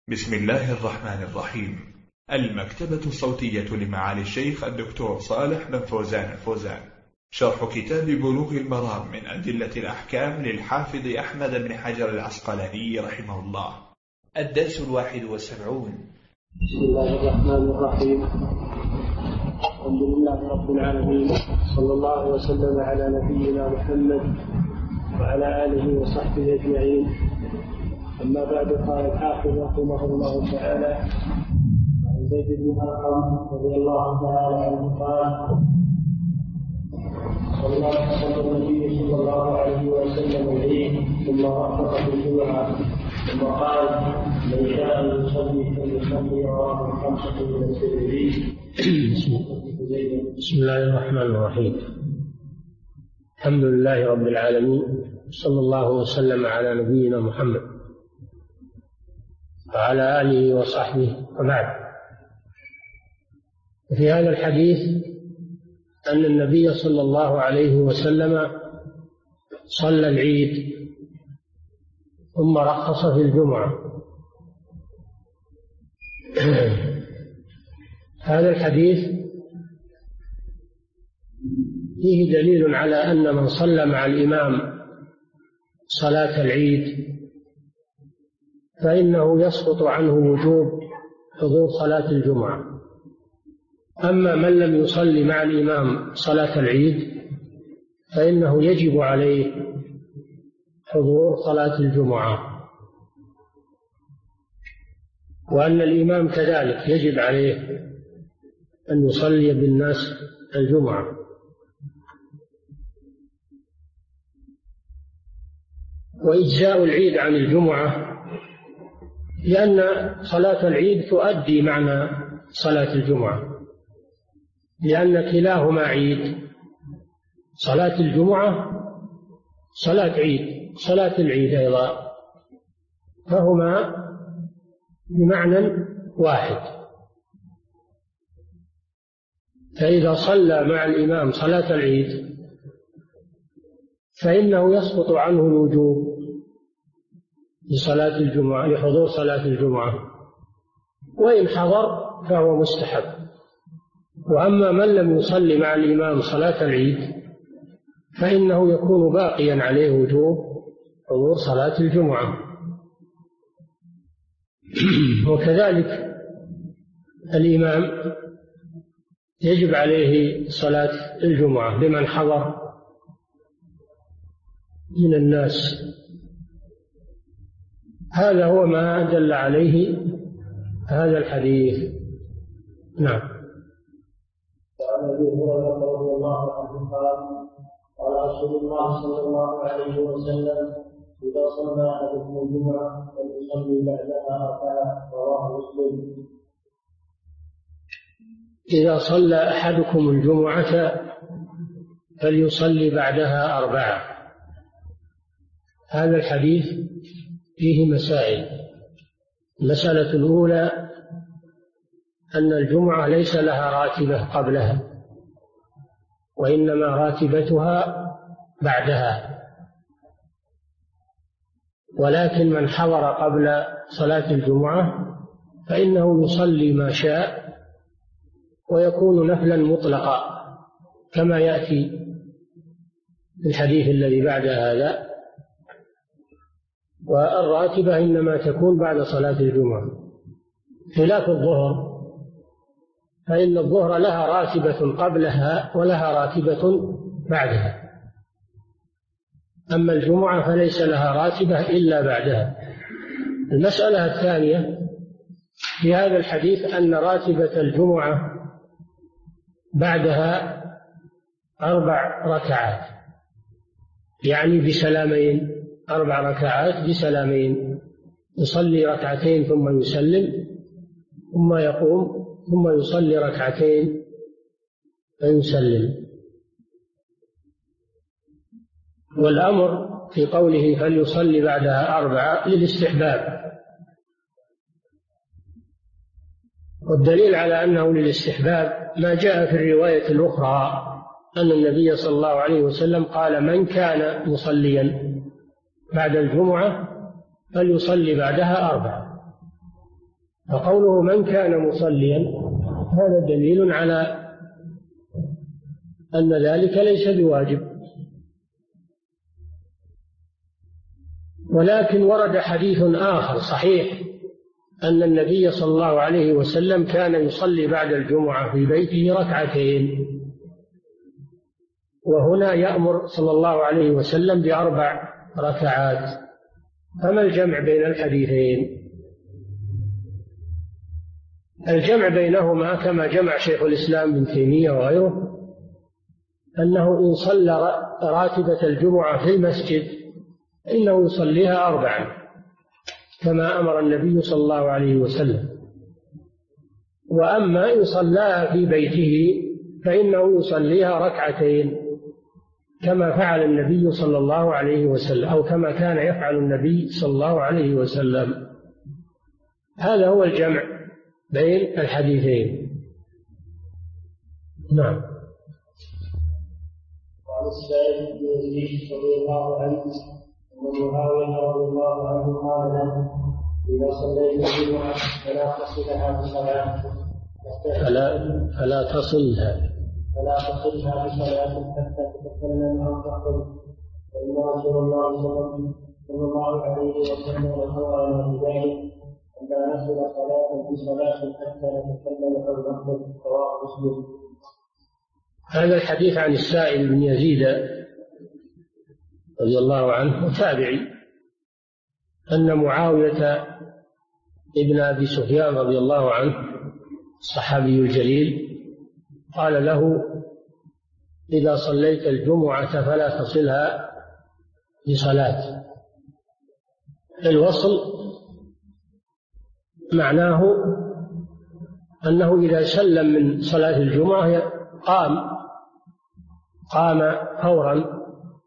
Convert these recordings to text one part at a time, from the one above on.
بسم الله الرحمن الرحيم. المكتبة الصوتية لمعالي الشيخ الدكتور صالح بن فوزان الفوزان، شرح كتاب بلوغ المرام من أدلة الأحكام للحافظ أحمد بن حجر العسقلاني رحمه الله. الدرس 71. بسم الله الرحمن الرحيم. الحمد لله رب العالمين، صلى الله وسلم على نبينا محمد وعلى آله وصحبه أجمعين. أما بعد، قال الحافظ رحمه الله تعالى عن زيد بن أرقم رضي الله تعالى عنه قال: صلى النبي صلى الله عليه وسلم العيد ثم رخص في الجمعة ثم قال: من شاء أن يصلي فليصلي رواه الخمسة من الترمذي. بسم الله الرحمن الرحيم. الحمد لله رب العالمين، صلى الله وسلم على نبينا محمد وعلى آله وصحبه. وبعد، في هذا الحديث أن النبي صلى الله عليه وسلم صلى العيد ثم رخص في الجمعة. هذا الحديث فيه دليل على أن من صلى مع الإمام صلاة العيد فإنه يسقط عنه وجوب حضور صلاة الجمعة. أما من لم يصلي مع الإمام صلاة العيد فإنه يجب عليه حضور صلاة الجمعة، وأن الإمام كذلك يجب عليه أن يصلي بالناس الجمعة. وإجزاء العيد عن الجمعة لأن صلاة العيد تؤدي معنى صلاة الجمعة، لأن كلاهما عيد. صلاة الجمعة صلاة عيد، صلاة العيد أيضا، فهما بمعنى واحد. فإذا صلى مع الإمام صلاة العيد فإنه يسقط عنه الوجوب لصلاة الجمعة، لحضور صلاة الجمعة، وإن حضر فهو مستحب. وأما من لم يصلي مع الإمام صلاة العيد فإنه يكون باقيا عليه وجوب حضور صلاة الجمعة. وكذلك الإمام يجب عليه صلاة الجمعة لمن حضر من الناس. هذا هو ما دل عليه هذا الحديث. نعم. وعن أبي هريرة رضي الله عنه قال: قال رسول الله صلى الله عليه وسلم: إذا صلى أحدكم الجمعة فليصلي بعدها ركعة. رواه مسلم. إذا صلى أحدكم الجمعة فليصلي بعدها 4. هذا الحديث فيه مسائل. المسألة الأولى أن الجمعة ليس لها راتبة قبلها، وإنما راتبتها بعدها. ولكن من حضر قبل صلاة الجمعة فإنه يصلي ما شاء ويكون نفلا مطلقا كما يأتي في الحديث الذي بعد هذا. والراتبة إنما تكون بعد صلاة الجمعة، خلاف الظهر، فإن الظهر لها راتبة قبلها ولها راتبة بعدها. أما الجمعة فليس لها راتبة إلا بعدها. المسألة الثانية في هذا الحديث أن راتبة الجمعة بعدها 4 ركعات، يعني بسلامين، 4 ركعات بسلامين. يصلي ركعتين ثم يسلم، ثم يقوم، ثم يصلي ركعتين فيسلم. والأمر في قوله فليصلي بعدها 4 للاستحباب، والدليل على أنه للاستحباب ما جاء في الرواية الأخرى أن النبي صلى الله عليه وسلم قال: من كان مصليا بعد الجمعة فليصلي بعدها 4. فقوله من كان مصليا هذا دليل على أن ذلك ليس بواجب. ولكن ورد حديث آخر صحيح أن النبي صلى الله عليه وسلم كان يصلي بعد الجمعة في بيته ركعتين، وهنا يأمر صلى الله عليه وسلم ب4 ركعات. فما الجمع بين الحديثين؟ الجمع بينهما كما جمع شيخ الإسلام ابن تيمية وغيره أنه إن صلى راتبة الجمعة في المسجد إنه يصليها 4 كما أمر النبي صلى الله عليه وسلم. وأما إن صلاها في بيته فإنه يصليها ركعتين كما فعل النبي صلى الله عليه وسلم، أو كما كان يفعل النبي صلى الله عليه وسلم. هذا هو الجمع بين الحديثين. نعم. وعن السائب بن يزيد رضي الله عنه أن معاوية رضي الله عنه قال له إذا صليت الجمعة فلا تصلها بصلاة فلا تصلها بصلاة حتى تتكلم أو تخرج، فإن رسول الله صلى الله عليه وسلم أمرنا بذلك أن لا نصل صلاة بصلاة حتى نتكلم أو نخرج. رواه مسلم. هذا الحديث عن السائب بن يزيد رضي الله عنه وتابعي أن معاوية ابن أبي سفيان رضي الله عنه الصحابي الجليل قال له إذا صليت الجمعة فلا تصلها بصلاة. الوصل معناه أنه إذا سلم من صلاة الجمعة قام فورا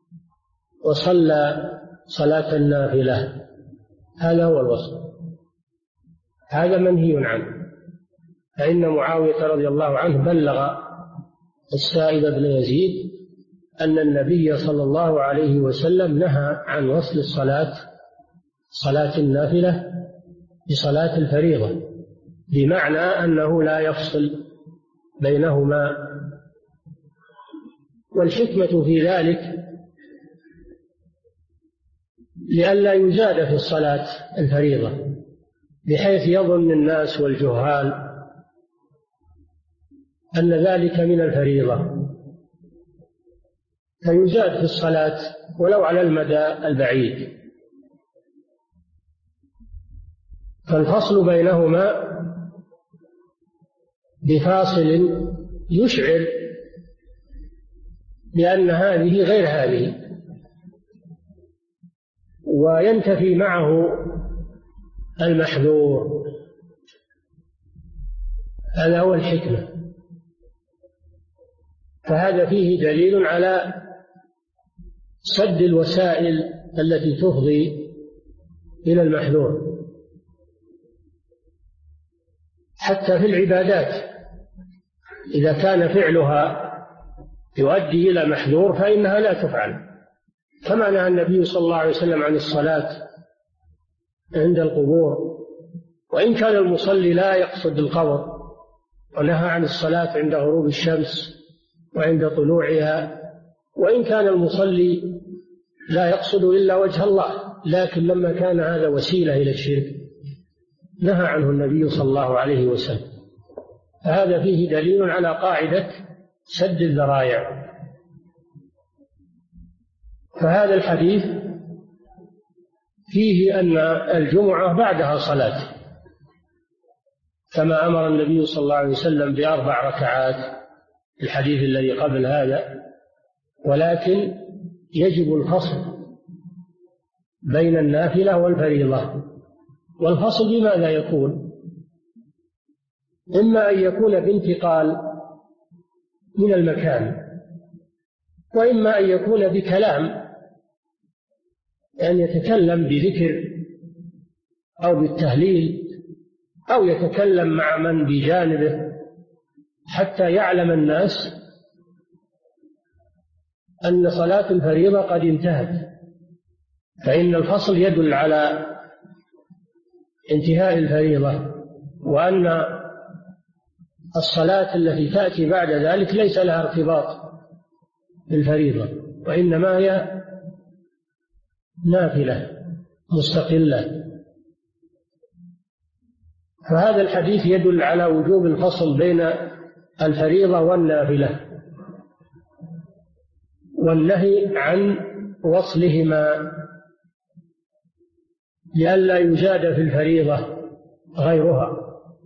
وصلى صلاة النافلة. هذا هو الوصل، هذا منهي عنه. فإن معاوية رضي الله عنه بلغ السائب بن يزيد أن النبي صلى الله عليه وسلم نهى عن وصل صلاة النافلة بصلاة الفريضة، بمعنى أنه لا يفصل بينهما. والحكمة في ذلك لئلا يزاد في الصلاة الفريضة بحيث يظن الناس والجهال أن ذلك من الفريضة فيزاد في الصلاة ولو على المدى البعيد. فالفصل بينهما بفاصل يشعر بأن هذه غير هذه، وينتفي معه المحذور. هذا هو الحكمة. فهذا فيه دليل على سد الوسائل التي تفضي إلى المحذور، حتى في العبادات إذا كان فعلها يؤدي إلى محذور فإنها لا تفعل، كما نهى النبي صلى الله عليه وسلم عن الصلاة عند القبور وإن كان المصلي لا يقصد القبر، ونهى عن الصلاة عند غروب الشمس وعند طلوعها، وإن كان المصلي لا يقصد إلا وجه الله، لكن لما كان هذا وسيلة إلى الشرك نهى عنه النبي صلى الله عليه وسلم. فهذا فيه دليل على قاعدة سد الذرائع. فهذا الحديث فيه أن الجمعة بعدها صلاة كما أمر النبي صلى الله عليه وسلم ب4 ركعات الحديث الذي قبل هذا، ولكن يجب الفصل بين النافلة والفريضة. والفصل بماذا يكون؟ إما أن يكون بانتقال من المكان، وإما أن يكون بكلام، أن يتكلم بذكر أو بالتهليل أو يتكلم مع من بجانبه حتى يعلم الناس أن صلاة الفريضة قد انتهت، فإن الفصل يدل على انتهاء الفريضة وأن الصلاة التي تأتي بعد ذلك ليس لها ارتباط بالفريضة، وإنما هي نافلة مستقلة. فهذا الحديث يدل على وجوب الفصل بين الفريضة والنافلة، والنهي عن وصلهما لئلا يزاد في الفريضة غيرها.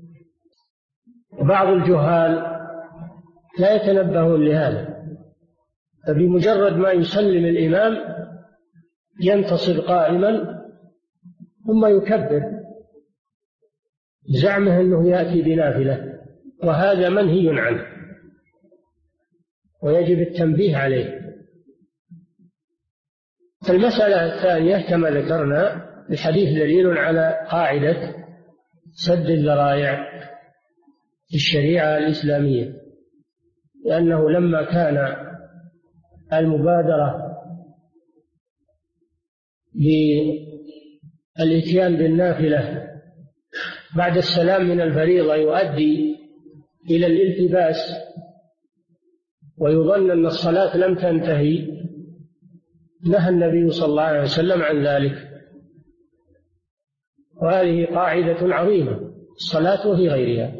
وبعض الجهال لا يتنبهون لهذا، فبمجرد ما يسلم الإمام ينتصب قائما ثم يكبر زعمه أنه يأتي بنافلة، وهذا منهي عنه ويجب التنبيه عليه. المسألة الثانية كما ذكرنا الحديث دليل على قاعدة سد الذرائع في الشريعة الإسلامية، لأنه لما كان المبادرة بالإتيان بالنافلة بعد السلام من الفريضة يؤدي إلى الالتباس ويظن أن الصلاة لم تنتهي، نهى النبي صلى الله عليه وسلم عن ذلك. وهذه قاعدة عظيمة، الصلاة وفي غيرها.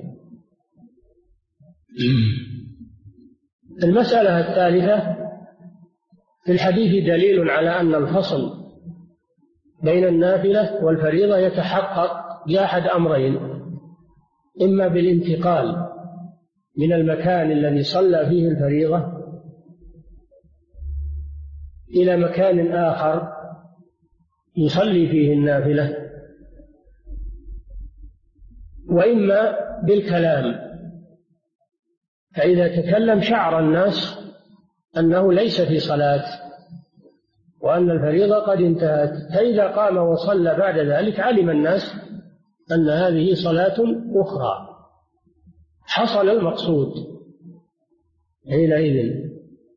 المسألة الثالثة في الحديث دليل على أن الفصل بين النافلة والفريضة يتحقق بأحد أمرين: إما بالانتقال من المكان الذي صلى فيه الفريضة إلى مكان آخر يصلي فيه النافلة، وإما بالكلام، فإذا تكلم شعر الناس أنه ليس في صلاة وأن الفريضة قد انتهت، فإذا قام وصلى بعد ذلك علم الناس أن هذه صلاة أخرى، حصل المقصود حينئذ.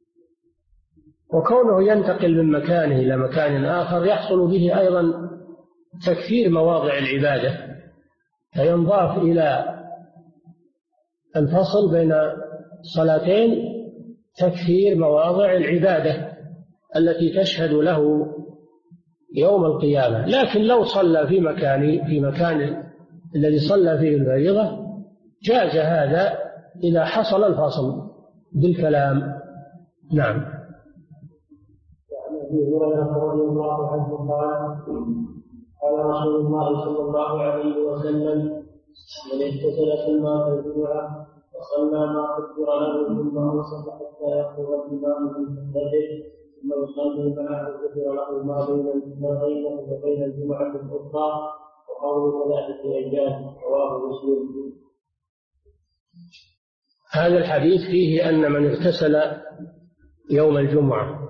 وكونه ينتقل من مكانه إلى مكان آخر يحصل به أيضا تكثير مواضع العبادة، فينضاف إلى الفصل بين صلاتين تكثير مواضع العبادة التي تشهد له يوم القيامة. لكن لو صلى في مكان الذي صلى فيه الفريضة جاز هذا إذا حصل الفصل بالكلام. نعم. أبي هريرة رضي الله عنه قال رسول الله صلى الله عليه وسلم: من اغتسل في الماء الجمعة وصلى ما قدر له ثم انصت حتى يخرج الإمام من خطبته ثم يصلي معه قدر له ما بينه وبين الجمعة الأخرى، وقوله 3 أيام، رواه مسلم. هذا الحديث فيه أن من اغتسل يوم الجمعة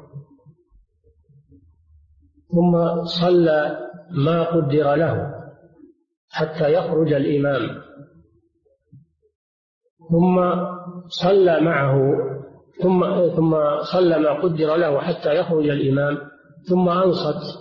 ثم صلى ما قدر له حتى يخرج الإمام، ثم صلى معه ثم صلى ما قدر له حتى يخرج الإمام، ثم أنصت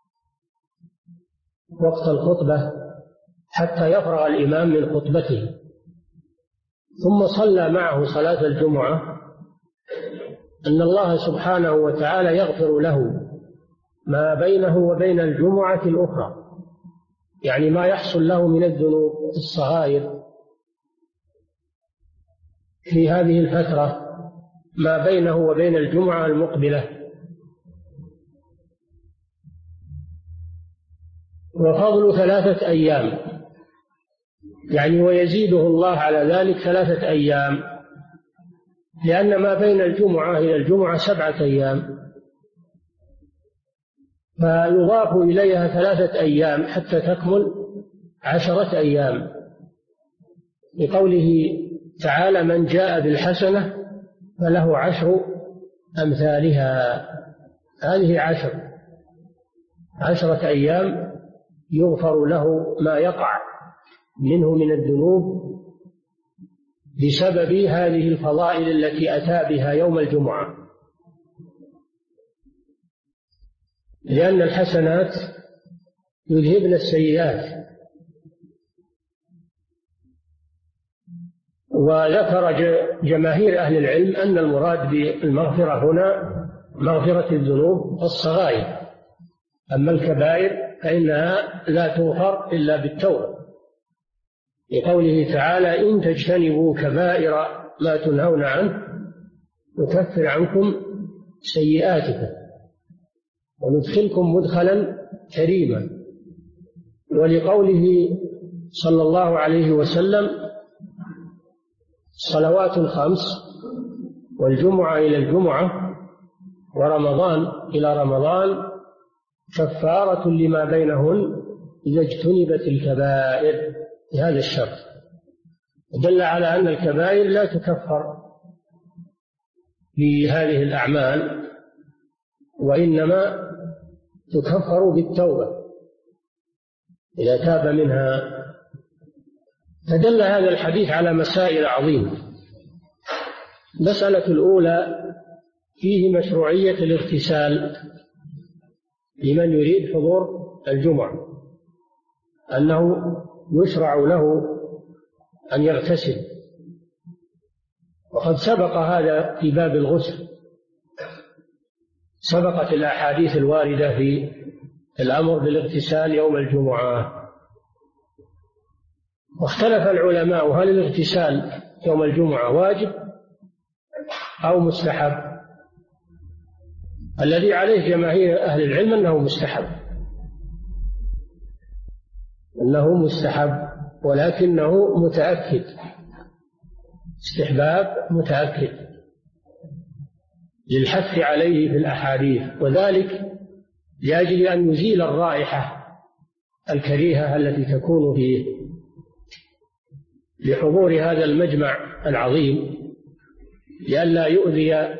وقت الخطبة حتى يفرغ الإمام من خطبته، ثم صلى معه صلاة الجمعة، أن الله سبحانه وتعالى يغفر له ما بينه وبين الجمعة الأخرى، يعني ما يحصل له من الذنوب الصغائر في هذه الفترة ما بينه وبين الجمعة المقبلة. وفضل 3 أيام، يعني ويزيده الله على ذلك 3 أيام، لأن ما بين الجمعة إلى الجمعة 7 أيام، فيضاف إليها 3 أيام حتى تكمل 10 أيام، لقوله تعالى: من جاء بالحسنة فله 10 أمثالها. هذه 10 أيام يغفر له ما يقع منه من الذنوب بسبب هذه الفضائل التي أتى بها يوم الجمعة، لأن الحسنات يذهبن السيئات، وذكر جماهير أهل العلم أن المراد بالمغفرة هنا مغفرة الذنوب الصغائر، أما الكبائر فإنها لا تغفر إلا بالتوبة، لقوله تعالى: إن تجتنبوا كبائر ما تنهون عنه نكفر عنكم سيئاتكم وندخلكم مدخلا كريما. ولقوله صلى الله عليه وسلم: الصلوات الخمس والجمعة إلى الجمعة ورمضان إلى رمضان كفارة لما بينهن إذا اجتنبت الكبائر، بهذا الشرط. دل على أن الكبائر لا تكفر بهذه الأعمال، وإنما تكفر بالتوبة إذا تاب منها. فدل هذا الحديث على مسائل عظيمة. المسألة الأولى: فيه مشروعية الاغتسال لمن يريد حضور الجمعة، أنه يشرع له أن يغتسل، وقد سبق هذا في باب الغسل، سبقت الأحاديث الواردة في الأمر بالاغتسال يوم الجمعة. واختلف العلماء هل الاغتسال يوم الجمعة واجب أو مستحب. الذي عليه جماهير أهل العلم أنه مستحب، ولكنه متأكد، استحباب متأكد للحث عليه في الأحاديث، وذلك لأجل أن يزيل الرائحة الكريهة التي تكون فيه لحضور هذا المجمع العظيم، لئلا يؤذي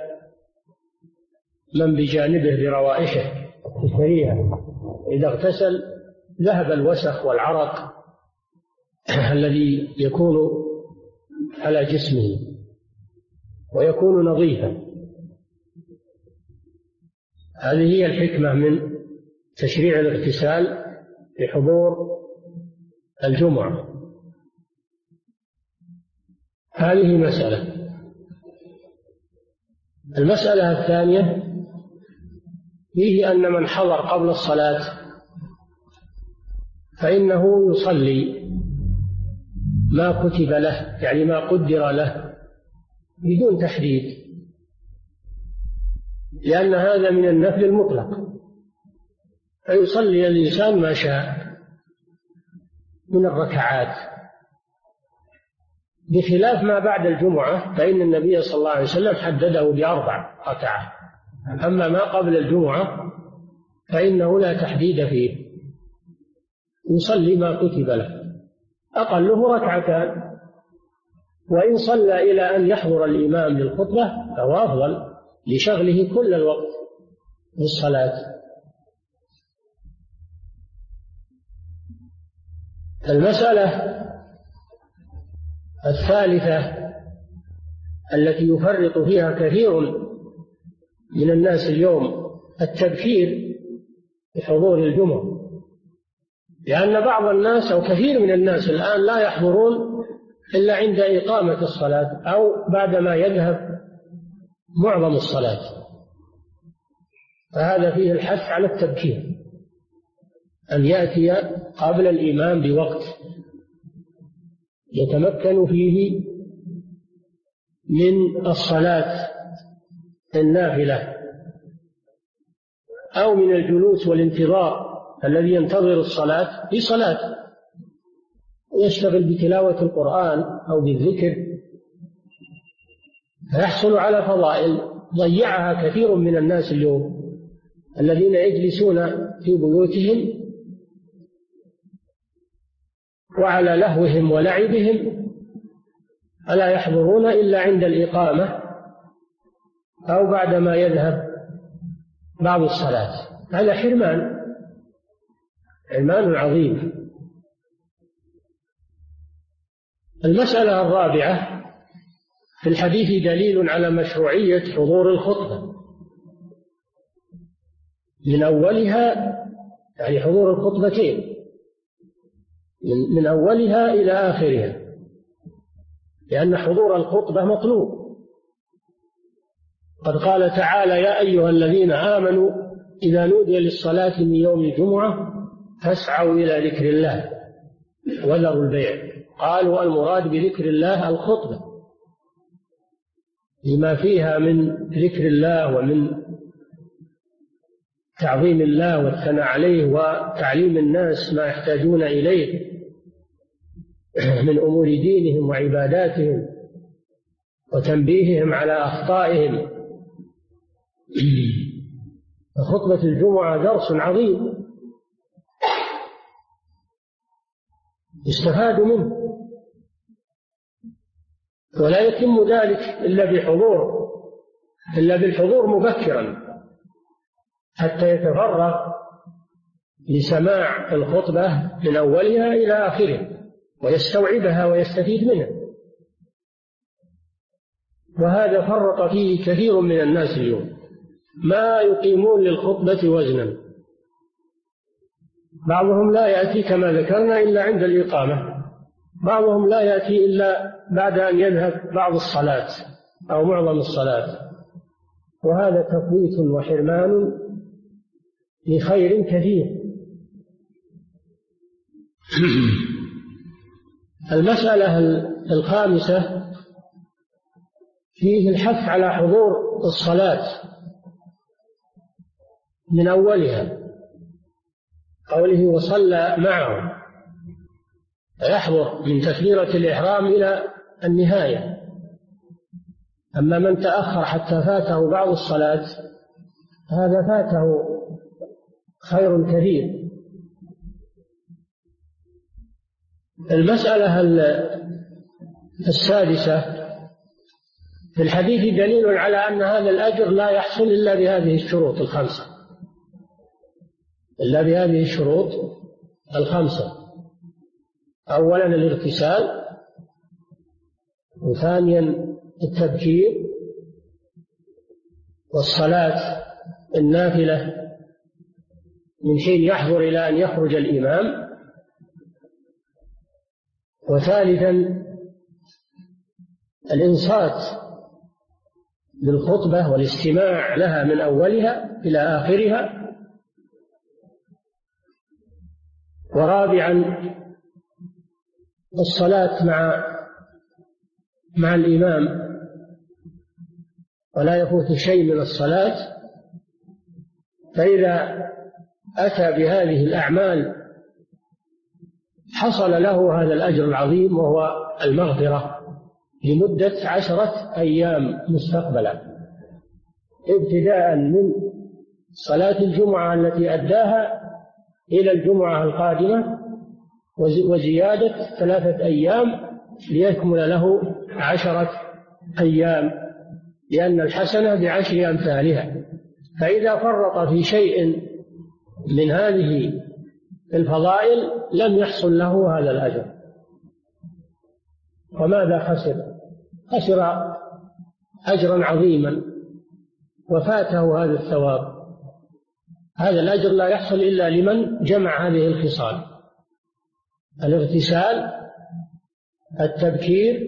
من بجانبه بروائحه الكريهة. إذا اغتسل ذهب الوسخ والعرق الذي يكون على جسمه ويكون نظيفا. هذه هي الحكمة من تشريع الاغتسال لحضور الجمعة. هذه مسألة. المسألة الثانية: فيه أن من حضر قبل الصلاة فإنه يصلي ما كتب له، يعني ما قدر له بدون تحديد، لأن هذا من النفل المطلق، فيصلي الإنسان ما شاء من الركعات، بخلاف ما بعد الجمعة فإن النبي صلى الله عليه وسلم حدده ب4 ركعات. أما ما قبل الجمعة فإنه لا تحديد فيه، يصلي ما كتب له، أقله 2 وإن صلى إلى أن يحضر الإمام للخطبة فهو أفضل لشغله كل الوقت بالصلاة. المسألة الثالثة التي يفرط فيها كثير من الناس اليوم: التبكير بحضور الجمعة، لأن بعض الناس أو كثير من الناس الآن لا يحضرون إلا عند إقامة الصلاة أو بعدما يذهب معظم الصلاة، فهذا فيه الحث على التبكير، أن يأتي قبل الإمام بوقت يتمكن فيه من الصلاة النافلة أو من الجلوس والانتظار الذي ينتظر الصلاة في صلاة، يشتغل بتلاوة القرآن أو بالذكر، فيحصل على فضائل ضيعها كثير من الناس اليوم الذين يجلسون في بيوتهم وعلى لهوهم ولعبهم، فلا يحضرون إلا عند الإقامة أو بعدما يذهب بعض الصلاة. هذا حرمان عظيم. المسألة الرابعة: في الحديث دليل على مشروعية حضور الخطبة من أولها، يعني حضور الخطبتين من أولها إلى آخرها، لأن حضور الخطبة مطلوب. قد قال تعالى: يا أيها الذين آمنوا إذا نودي للصلاة من يوم الجمعة فاسعوا إلى ذكر الله وذروا البيع. قالوا المراد بذكر الله الخطبة لما فيها من ذكر الله ومن تعظيم الله والثناء عليه وتعليم الناس ما يحتاجون إليه من أمور دينهم وعباداتهم وتنبيههم على أخطائهم. خطبة الجمعة درس عظيم يستفاد منه، ولا يتم ذلك إلا بالحضور مبكرا حتى يتفرغ لسماع الخطبة من أولها إلى آخرها ويستوعبها ويستفيد منها. وهذا فرط فيه كثير من الناس اليوم، ما يقيمون للخطبة وزنا. بعضهم لا يأتي كما ذكرنا إلا عند الإقامة، بعضهم لا يأتي إلا بعد أن يذهب بعض الصلاة أو معظم الصلاة، وهذا تفويت وحرمان لخير كثير. المسألة الخامسة فيه الحث على حضور الصلاة من أولها، قوله وصلى معه، يحضر من تكبيرة الإحرام إلى النهاية. أما من تأخر حتى فاته بعض الصلاة هذا فاته خير كثير. المسألة السادسة في الحديث دليل على أن هذا الأجر لا يحصل إلا بهذه الشروط الخمسة، أولا الاغتسال، وثانيا التبكير، والصلاة النافلة من حين يحضر إلى أن يخرج الإمام، وثالثا الإنصات للخطبة والاستماع لها من أولها إلى آخرها، ورابعا الصلاة مع الإمام ولا يفوت شيء من الصلاة. فإذا أتى بهذه الأعمال حصل له هذا الأجر العظيم، وهو المغفرة لمدة 10 أيام مستقبلا، ابتداء من صلاة الجمعة التي أداها إلى الجمعة القادمة، وزيادة 3 أيام ليكمل له 10 أيام، لأن الحسنة ب10 أمثالها. فإذا فرط في شيء من هذه الفضائل لم يحصل له هذا الأجر. وماذا خسر؟ خسر أجرا عظيما وفاته هذا الثواب. هذا الأجر لا يحصل إلا لمن جمع هذه الخصال: الاغتسال، التبكير،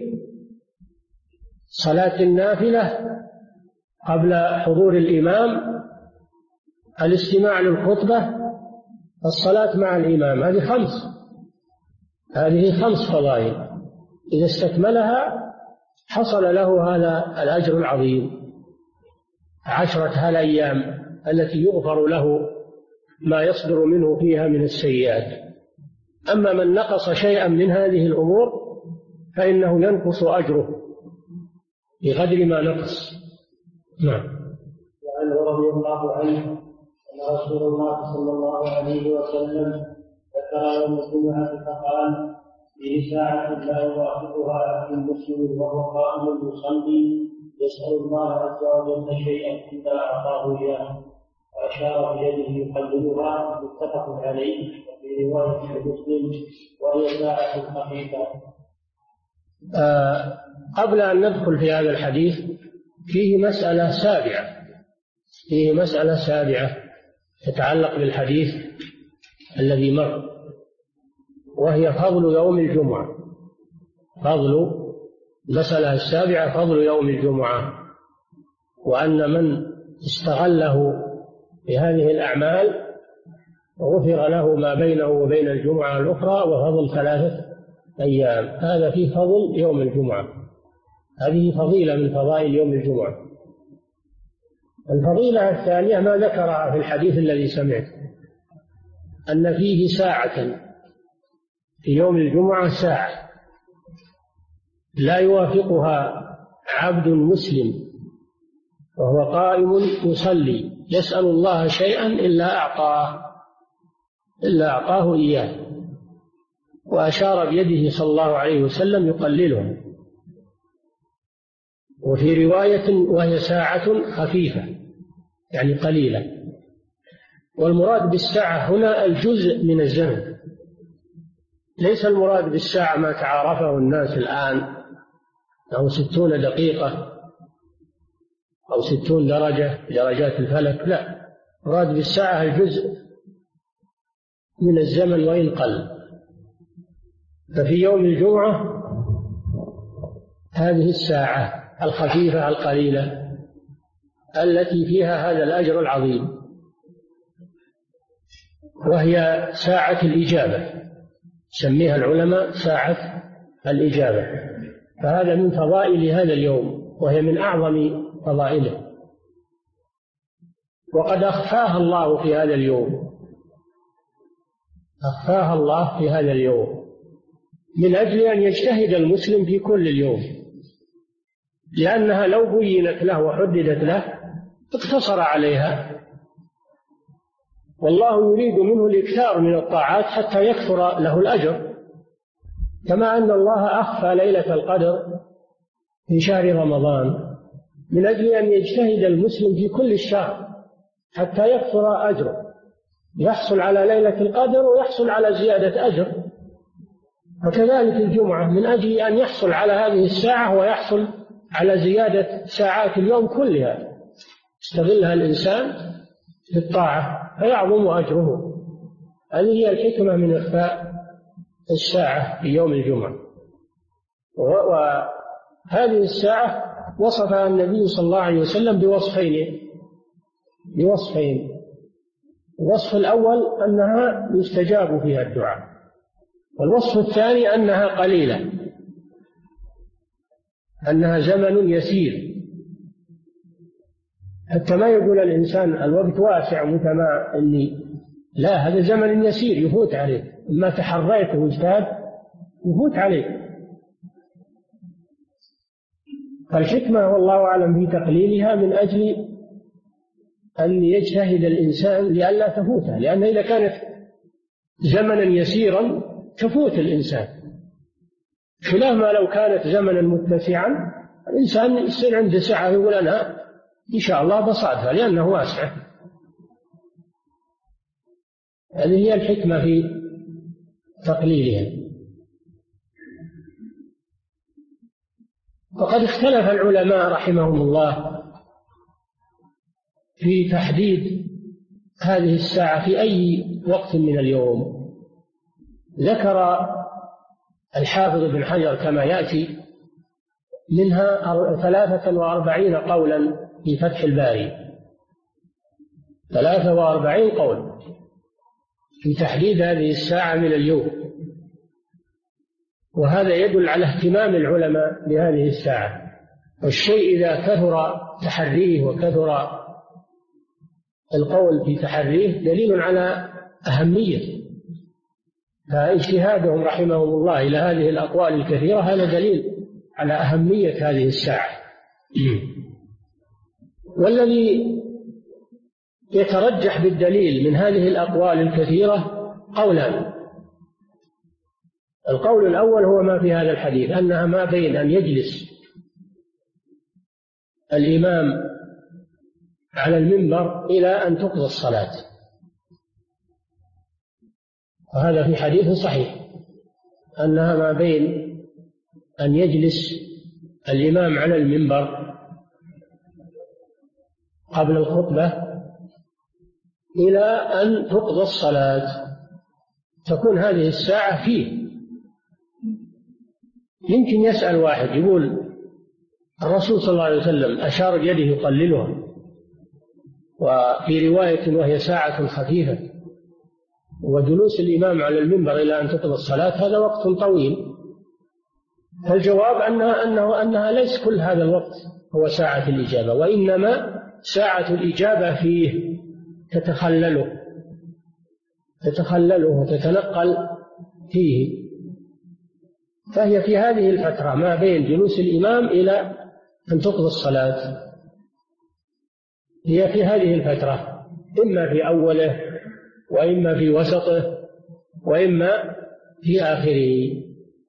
صلاة النافلة قبل حضور الإمام، الاستماع للخطبة، الصلاة مع الإمام. هذه 5 فضائل، إذا استكملها حصل له هذا الأجر العظيم، 10 هالأيام التي يغفر له ما يصدر منه فيها من السيئات. أما من نقص شيئا من هذه الأمور فإنه ينقص أجره بقدر ما نقص. نعم. وعنه رضي الله عنه أن رسول الله صلى الله عليه وسلم ذكر يوم الجمعة فقال: فيه ساعة لا يواخذها عبد مسلم وهو قائم يصلي يسأل الله عز وجل شيئا إلا أعطاه إياه، وأشار بيده يقللها، متفق عليه. وفي رواية مسلم: وهي ساعة خفيفة. قبل أن ندخل في هذا الحديث فيه مسألة سابعة تتعلق بالحديث الذي مر، وهي فضل يوم الجمعة. فضل المسألة السابعة فضل يوم الجمعة، وأن من استغله بهذه الأعمال غفر له ما بينه وبين الجمعة الأخرى وفضل 3 أيام. هذا فيه فضل يوم الجمعة، هذه فضيلة من فضائل يوم الجمعة. الفضيلة الثانية ما ذكرها في الحديث الذي سمعت، أن فيه ساعة في يوم الجمعة، ساعة لا يوافقها عبد مسلم وهو قائم يصلي يسأل الله شيئا إلا أعطاه إياه. وأشار بيده صلى الله عليه وسلم يقلله. وفي رواية وهي ساعة خفيفة يعني قليلة. والمراد بالساعة هنا الجزء من الزمن، ليس المراد بالساعة ما تعارفه الناس الآن أو 60 دقيقة أو 60 درجة درجات الفلك، لا، المراد بالساعة الجزء من الزمن وإن قل. ففي يوم الجمعة هذه الساعة الخفيفة القليلة التي فيها هذا الأجر العظيم، وهي ساعة الإجابة، سميها العلماء ساعة الإجابة. فهذا من فضائل هذا اليوم، وهي من أعظم فضائله، وقد أخفاها الله في هذا اليوم، أخفاها الله في هذا اليوم من أجل أن يجتهد المسلم في كل اليوم، لأنها لو بينت له وحددت له اقتصر عليها. والله يريد منه الإكثار من الطاعات حتى يكثر له الأجر، كما أن الله أخفى ليلة القدر في شهر رمضان من أجل أن يجتهد المسلم في كل الشهر حتى يكثر أجره، يحصل على ليلة القدر ويحصل على زيادة أجر. وكذلك الجمعة من أجل أن يحصل على هذه الساعة ويحصل على زيادة ساعات اليوم كلها يستغلها الإنسان في الطاعة فيعظم أجره. هذه هي الحكمة من إخفاء الساعة في يوم الجمعة. وهذه الساعة وصفها النبي صلى الله عليه وسلم بوصفين. الوصف الأول أنها يستجاب فيها الدعاء، والوصف الثاني أنها قليلة، أنها زمن يسير، حتى ما يقول الإنسان الوقت واسع متماء، لا، هذا زمن يسير يفوت عليك، ما تحريت واجتهد يفوت عليك. فالحكمة والله أعلم في تقليلها من أجل أن يجتهد الإنسان لئلا تفوته، لأن إذا كانت زمنا يسيرا تفوت الإنسان، خلاف ما لو كانت زمنا متسعا الإنسان يصير عنده سعة يقول أنا إن شاء الله بصادها لأنه واسع. هذه هي الحكمة في تقليلها. وقد اختلف العلماء رحمهم الله في تحديد هذه الساعة في أي وقت من اليوم. ذكر الحافظ ابن حجر كما يأتي منها 43 قولا في فتح الباري، 43 قول في تحديد هذه الساعة من اليوم، وهذا يدل على اهتمام العلماء بهذه الساعة. والشيء إذا كثر تحريه وكثر القول في تحريه دليل على أهميته، فاجتهادهم رحمهم الله إلى هذه الأقوال الكثيرة هذا دليل على أهمية هذه الساعة. والذي يترجح بالدليل من هذه الأقوال الكثيرة قولان. القول الأول هو ما في هذا الحديث، أنها ما بين أن يجلس الإمام على المنبر إلى أن تقضى الصلاة، وهذا في حديث صحيح أنها ما بين أن يجلس الإمام على المنبر قبل الخطبة إلى أن تقضى الصلاة، تكون هذه الساعة فيه يمكن يسأل واحد يقول الرسول صلى الله عليه وسلم أشار بيده يقللها، وفي رواية وهي ساعة خفيفة، وجلوس الإمام على المنبر إلى أن تقضى الصلاة هذا وقت طويل. فالجواب أنها ليس كل هذا الوقت هو ساعة الإجابة، وإنما ساعة الإجابة فيه تتخلله وتتنقل فيه، فهي في هذه الفترة ما بين جلوس الإمام إلى أن تقضى الصلاة، هي في هذه الفترة، إما في أوله وإما في وسطه وإما في آخره.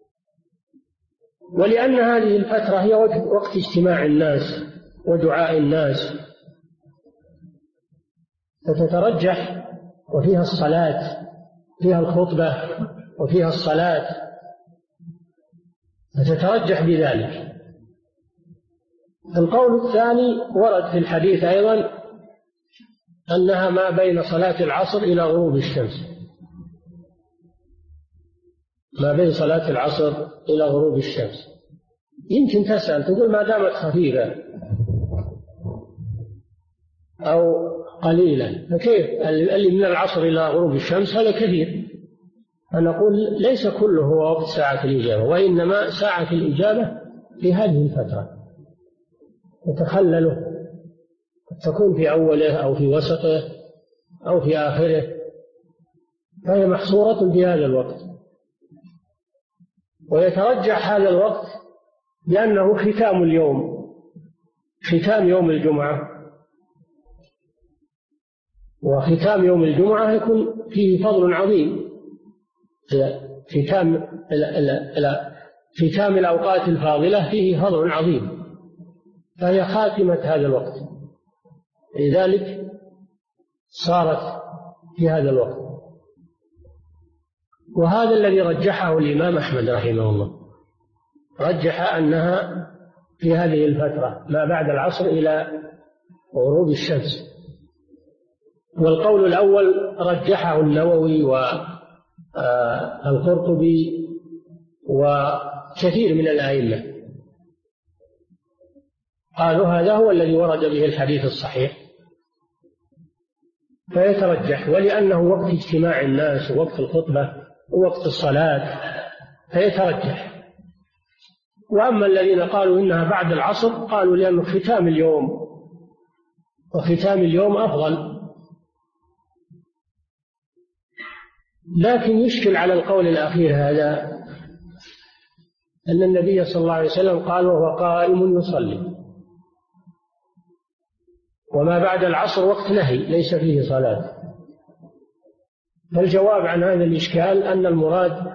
ولأن هذه الفترة هي وقت اجتماع الناس ودعاء الناس، فتترجح، وفيها الصلاة، فيها الخطبة وفيها الصلاة، فتترجح بذلك. القول الثاني ورد في الحديث أيضا أنها ما بين صلاة العصر إلى غروب الشمس، ما بين صلاة العصر إلى غروب الشمس. يمكن تسأل تقول ما دامت خفيفة أو قليلة فكيف اللي من العصر إلى غروب الشمس هذا كثير. فنقول ليس كله هو وقت ساعة الإجابة، وإنما ساعة الإجابة في هذه الفترة يتخلله، تكون في أوله أو في وسطه أو في آخره، فهي محصورة في هذا الوقت. ويترجح هذا الوقت لأنه ختام اليوم، ختام يوم الجمعة، وختام يوم الجمعة يكون فيه فضل عظيم. ختام الأوقات الفاضلة فيه فضل عظيم، فهي خاتمة هذا الوقت، لذلك صارت في هذا الوقت. وهذا الذي رجحه الإمام أحمد رحمه الله، رجح أنها في هذه الفترة ما بعد العصر إلى غروب الشمس. والقول الأول رجحه النووي والقرطبي وكثير من الأئمة، قالوا هذا هو الذي ورد به الحديث الصحيح، فيترجح. ولأنه وقت اجتماع الناس ووقت الخطبة ووقت الصلاة فيترجح. وأما الذين قالوا إنها بعد العصر قالوا لأنه ختام اليوم، وختام اليوم أفضل. لكن يشكل على القول الأخير هذا أن النبي صلى الله عليه وسلم قال وهو قائم يصلي، وما بعد العصر وقت نهي ليس فيه صلاة. فالجواب عن هذا الإشكال أن المراد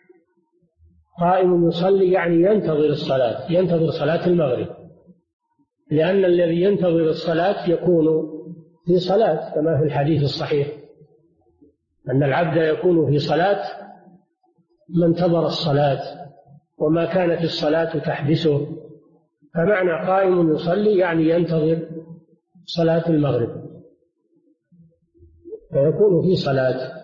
قائم يصلي يعني ينتظر الصلاة، ينتظر صلاة المغرب، لأن الذي ينتظر الصلاة يكون في صلاة، كما في الحديث الصحيح أن العبد يكون في صلاة ما انتظر الصلاة وما كانت الصلاة تحبسه. فمعنى قائم يصلي يعني ينتظر صلاة المغرب فيكون في صلاة.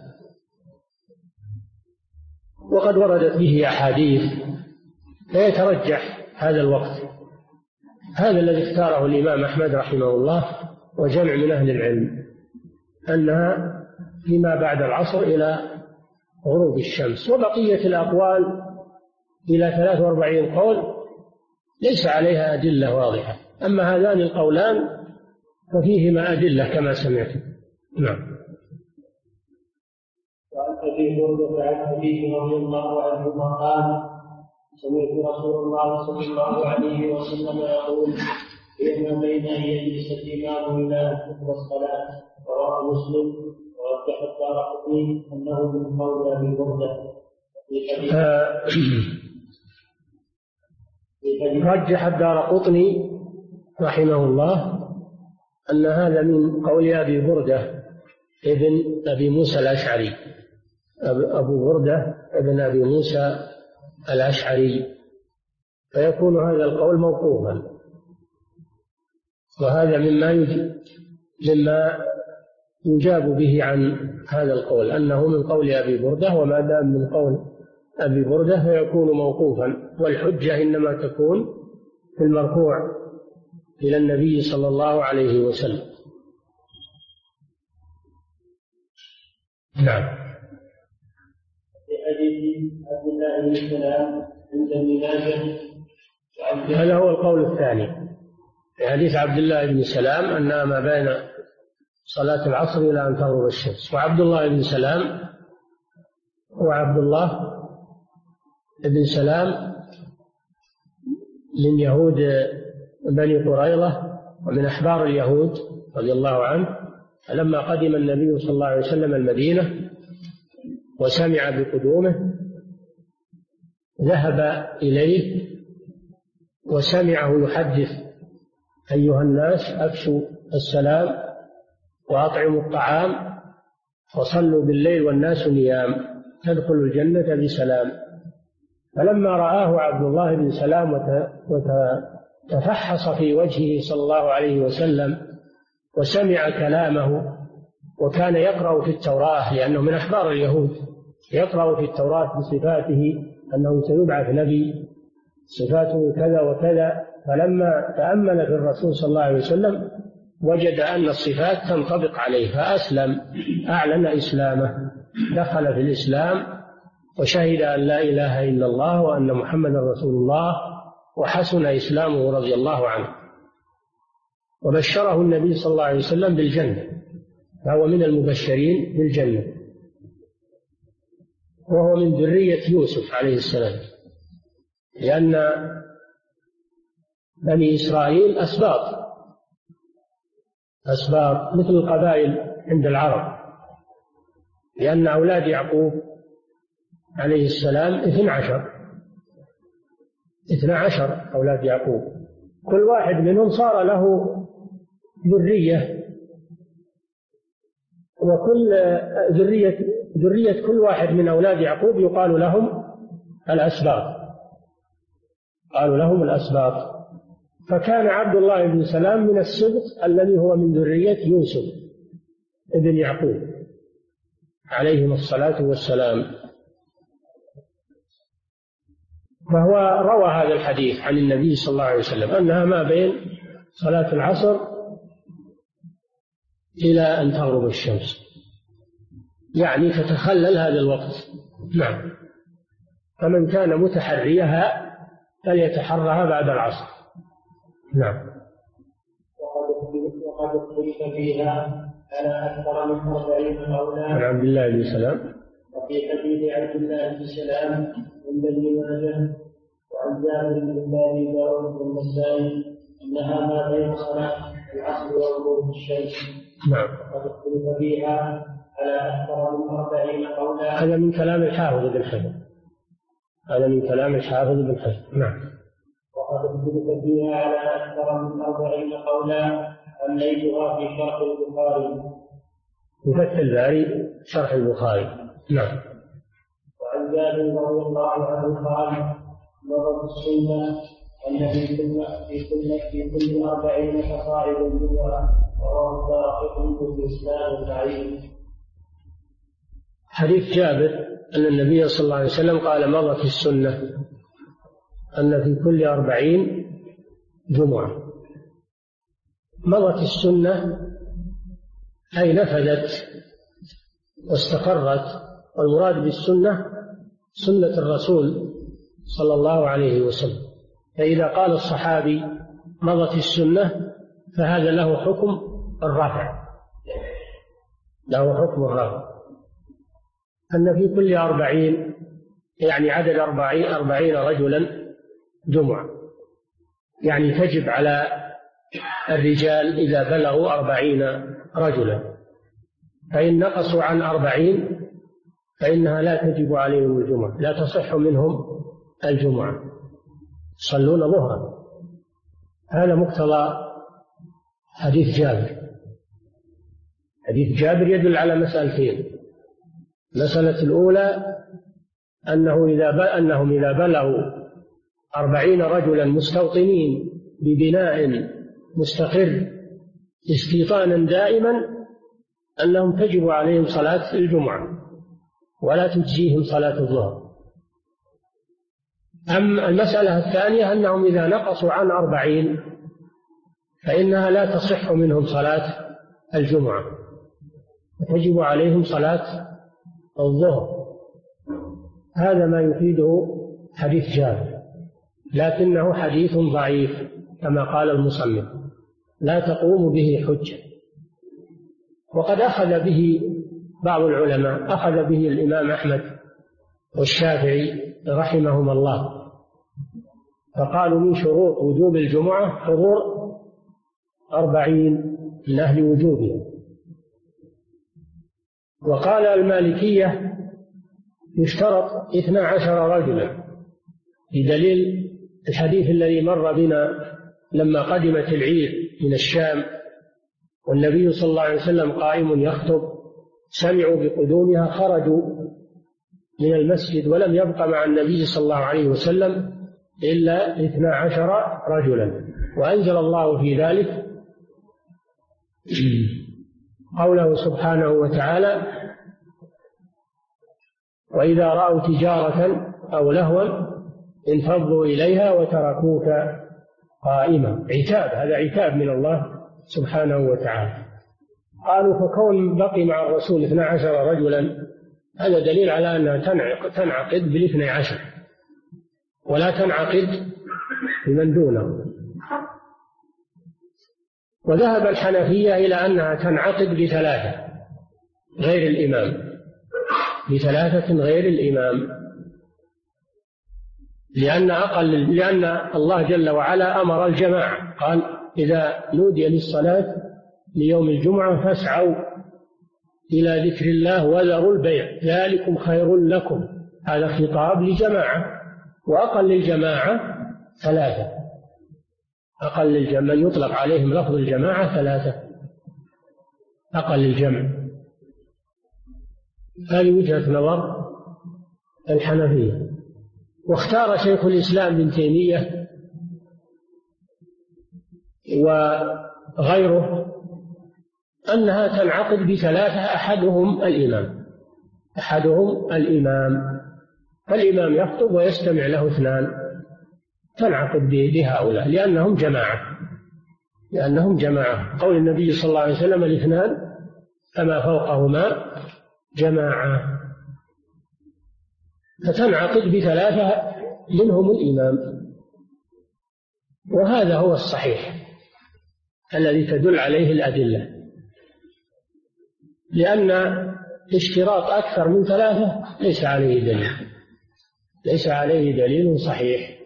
وقد وردت به أحاديث فيترجح هذا الوقت. هذا الذي اختاره الإمام أحمد رحمه الله وجمع من أهل العلم، أنها فيما بعد العصر إلى غروب الشمس. وبقية الأقوال إلى 43 قول ليس عليها أدلة واضحة، أما هذان القولان ففيهما أدلة كما سمعت. نعم. وعن أبي هريرة عن أبيه رضي الله عنهما قال سمعت رسول الله صلى الله عليه وسلم يقول إن بين أن يجلس الإمام إلى تقضى الصلاة. رواه مسلم ورجح الدارقطني أنه من قول أبي بردة. رجح الدارقطني رحمه الله أن هذا من قول أبي بردة ابن أبي موسى الأشعري، أبو بردة ابن أبي موسى الأشعري، فيكون هذا القول موقوفا. وهذا مما يجاب به عن هذا القول، أنه من قول أبي بردة، وما دام من قول أبي بردة فيكون موقوفا، والحجة إنما تكون في المرفوع إلى النبي صلى الله عليه وسلم. نعم. في حديث عبد الله بن سلام عند ابن ماجه، هذا هو القول الثاني في حديث عبد الله بن سلام أنها ما بين صلاة العصر إلى أن تغرب الشمس. وعبد الله بن سلام وعبد الله بن سلام من يهود بني قريظة ومن أحبار اليهود رضي الله عنه. فلما قدم النبي صلى الله عليه وسلم المدينة وسمع بقدومه ذهب إليه وسمعه يحدث: أيها الناس أفشوا السلام وأطعموا الطعام وصلوا بالليل والناس نيام تدخلوا الجنة بسلام. فلما رآه عبد الله بن سلام وتفحص في وجهه صلى الله عليه وسلم وسمع كلامه، وكان يقرأ في التوراة لأنه من أحبار اليهود، يقرأ في التوراة بصفاته أنه سيبعث نبي صفاته كذا وكذا، فلما تأمل في الرسول صلى الله عليه وسلم وجد أن الصفات تنطبق عليه فأسلم، أعلن إسلامه، دخل في الإسلام وشهد أن لا إله إلا الله وأن محمدا رسول الله، وحسن إسلامه رضي الله عنه. وبشره النبي صلى الله عليه وسلم بالجنة، فهو من المبشرين بالجنة، وهو من ذرية يوسف عليه السلام، لأن بني إسرائيل أسباط مثل القبائل عند العرب، لأن أولاد يعقوب عليه السلام 12 أولاد يعقوب، كل واحد منهم صار له ذرية، وكل ذرية كل واحد من أولاد يعقوب يقال لهم الأسباط. فكان عبد الله بن سلام من السبط الذي هو من ذرية يوسف ابن يعقوب عليهم الصلاة والسلام. فهو روى هذا الحديث عن النبي صلى الله عليه وسلم أنها ما بين صلاة العصر إلى أن تغرب الشمس، يعني تتخلل هذا الوقت. نعم. فمن كان متحريها فليتحرها بعد العصر. نعم. وقد اختلف فيها على أكثر من 40 قولا عن عبد الله بن سلام. وفي حديث عبد الله بن سلام عند ابن ماجه وعن جابر بن أبي داود والنسائي أنها ما بين صلاة العصر وغروب الشمس. نعم. وقد اختلف فيها على أكثر من 40 قولا. هذا من كلام الحافظ بن حجر. نعم. وقد اختلف فيها على أكثر من 40 قولا أمليتها في شرح البخاري. في فتح الباري شرح البخاري. نعم. وعن جابر رضي الله عنه قال: مضت السنة أن في كل 40 فصاعد الجمعة، وهو الدارقطني في الإسلام ضعيف. حديث جابر أن النبي صلى الله عليه وسلم قال: مضت السنة أن في كل 40 جمعة. مضت السنة أي نفذت واستقرت، والمراد بالسنة سنة الرسول صلى الله عليه وسلم. فإذا قال الصحابي مضت السنة فهذا له حكم الرفع، أن في كل 40 يعني عدد 40 رجلا جمعة، يعني تجب على الرجال إذا بلغوا 40 رجلا، فإن نقصوا عن 40 فإنها لا تجب عليهم الجمعة، لا تصح منهم الجمعة، يصلون ظهرا. هذا مقتضى حديث جابر. حديث جابر يدل على مسألتين: المسألة الأولى أنهم إذا بلغوا 40 رجلا مستوطنين ببناء مستقر استيطانا دائما أنهم تجب عليهم صلاة الجمعة ولا تجزيهم صلاة الظهر. أما المسألة الثانية أنهم إذا نقصوا عن 40 فإنها لا تصح منهم صلاة الجمعة وتجب عليهم صلاة الظهر. هذا ما يفيده حديث جابر، لكنه حديث ضعيف كما قال المصنف، لا تقوم به حجة. وقد أخذ به بعض العلماء، أخذ به الإمام أحمد والشافعي رحمهما الله، فقالوا من شروط وجوب الجمعة حضور 40 من أهل وجوبها. وقال المالكية يشترط 12 رجلا، بدليل الحديث الذي مر بنا لما قدمت العير من الشام والنبي صلى الله عليه وسلم قائم يخطب، سمعوا بقدومها خرجوا من المسجد ولم يبق مع النبي صلى الله عليه وسلم إلا 12 رجلا، وأنزل الله في ذلك قوله سبحانه وتعالى: وإذا رأوا تجارة أو لهوا انفضوا إليها وتركوك قائما. عتاب، هذا عتاب من الله سبحانه وتعالى. قالوا فكون بقي مع الرسول 12 رجلا هذا دليل على أنها تنعقد بال12 ولا تنعقد بمن دونه. وذهب الحنفية إلى أنها تنعقد ب3 غير الإمام، ب3 غير الإمام، لأن الله جل وعلا أمر الجماعة، قال: إذا نودي للصلاة ليوم الجمعة فاسعوا إلى ذكر الله وذروا البيع ذلكم خير لكم. هذا خطاب لجماعة، وأقل الجماعة 3، أقل الجمع يطلق عليهم لفظ الجماعة 3، أقل الجمع. هذه وجهة نظر الحنفية. واختار شيخ الإسلام ابن تيمية وغيره أنها تنعقد ب3، أحدهم الإمام، فالإمام يخطب ويستمع له 2، تنعقد بهؤلاء لأنهم جماعة. قول النبي صلى الله عليه وسلم: 2 فما فوقهما جماعة. فتنعقد ب3 منهم الإمام، وهذا هو الصحيح الذي تدل عليه الأدلة، لأن اشتراط أكثر من 3 ليس عليه دليل صحيح.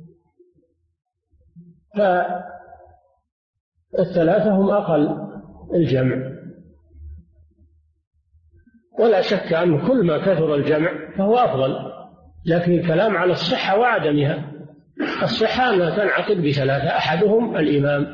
ف3 هم أقل الجمع، ولا شك أن كل ما كثر الجمع فهو أفضل، لكن الكلام على الصحة وعدمها. الصحة أنها تنعقد ب3، أحدهم الإمام،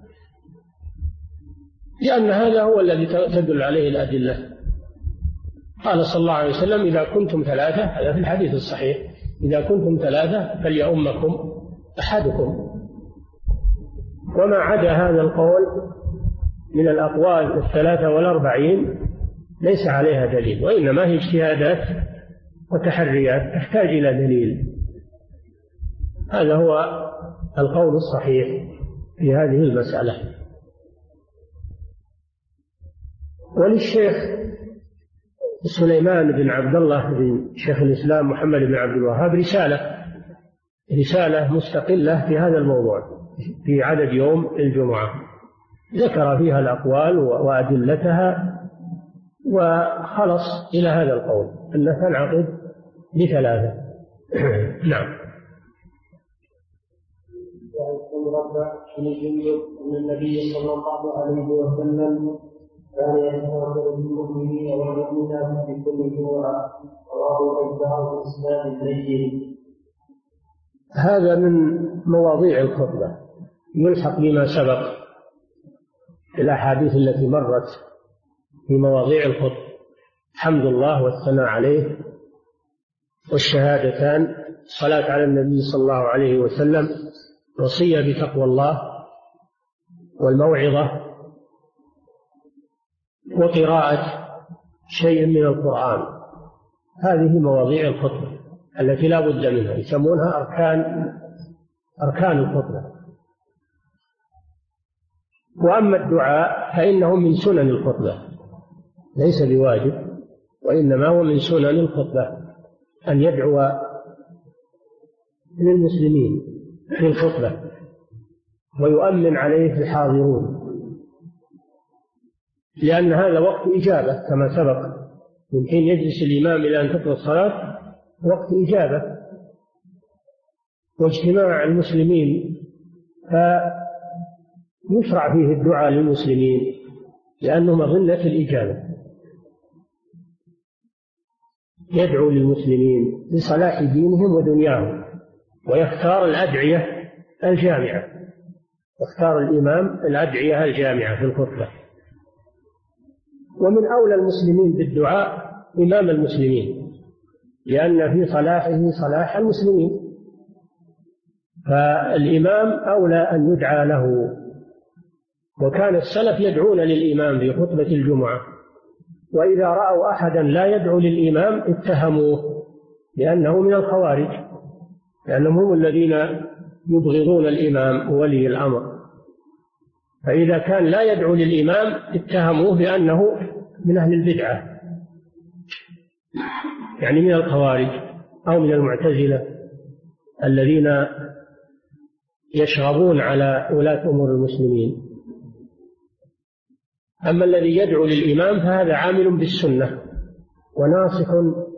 لأن هذا هو الذي تدل عليه الأدلة. قال صلى الله عليه وسلم: إذا كنتم 3، هذا في الحديث الصحيح، إذا كنتم 3 فليؤمكم أحدكم. وما عدا هذا القول من الأقوال 3 و40 ليس عليها دليل، وإنما هي اجتهادات وتحريات تحتاج إلى دليل. هذا هو القول الصحيح في هذه المسألة. وللشيخ سليمان بن عبد الله بن شيخ الإسلام محمد بن عبد الوهاب رسالة مستقلة في هذا الموضوع في عدد يوم الجمعة، ذكر فيها الأقوال وأدلتها، وخلص إلى هذا القول أنها تنعقد ب3. نعم. عن الجندب أن النبي صلى الله عليه وسلم كان يتواصل بالمؤمنين والمؤمنات في كل جمعة، رواه الأجزاء بإسناد الليل. هذا من مواضيع الخطبة، يلحق بما سبق الأحاديث التي مرت في مواضيع الخطبة: حمد الله والثناء عليه والشهادتان، الصلاة على النبي صلى الله عليه وسلم، وصية بتقوى الله والموعظة، وقراءة شيء من القرآن. هذه مواضيع الخطبة، التي لا بد منها، يسمونها أركان الخطبة. وأما الدعاء فإنه من سنن الخطبة، ليس بواجب، وإنما هو من سنن الخطبة أن يدعو للمسلمين في الخطبة ويؤمن عليه الحاضرون، لأن هذا وقت إجابة كما سبق، من حين يجلس الإمام إلى أن تقضى الصلاة وقت إجابة واجتماع المسلمين، فيشرع فيه الدعاء للمسلمين لأنه مظنة الإجابة. يدعو للمسلمين لصلاح دينهم ودنياهم، ويختار الأدعية الجامعة، يختار الإمام الأدعية الجامعة في الخطبة. ومن أولى المسلمين بالدعاء إمام المسلمين، لأن في صلاحه صلاح المسلمين، فالإمام أولى أن يدعى له. وكان السلف يدعون للإمام في خطبة الجمعة، وإذا رأوا أحدا لا يدعو للإمام اتهموه بأنه من الخوارج، لأنهم هم الذين يبغضون الإمام وولي الأمر. فإذا كان لا يدعو للإمام اتهموه بأنه من أهل البدعة، يعني من الخوارج أو من المعتزلة الذين يشغبون على ولاة أمور المسلمين. أما الذي يدعو للإمام فهذا عامل بالسنة وناصح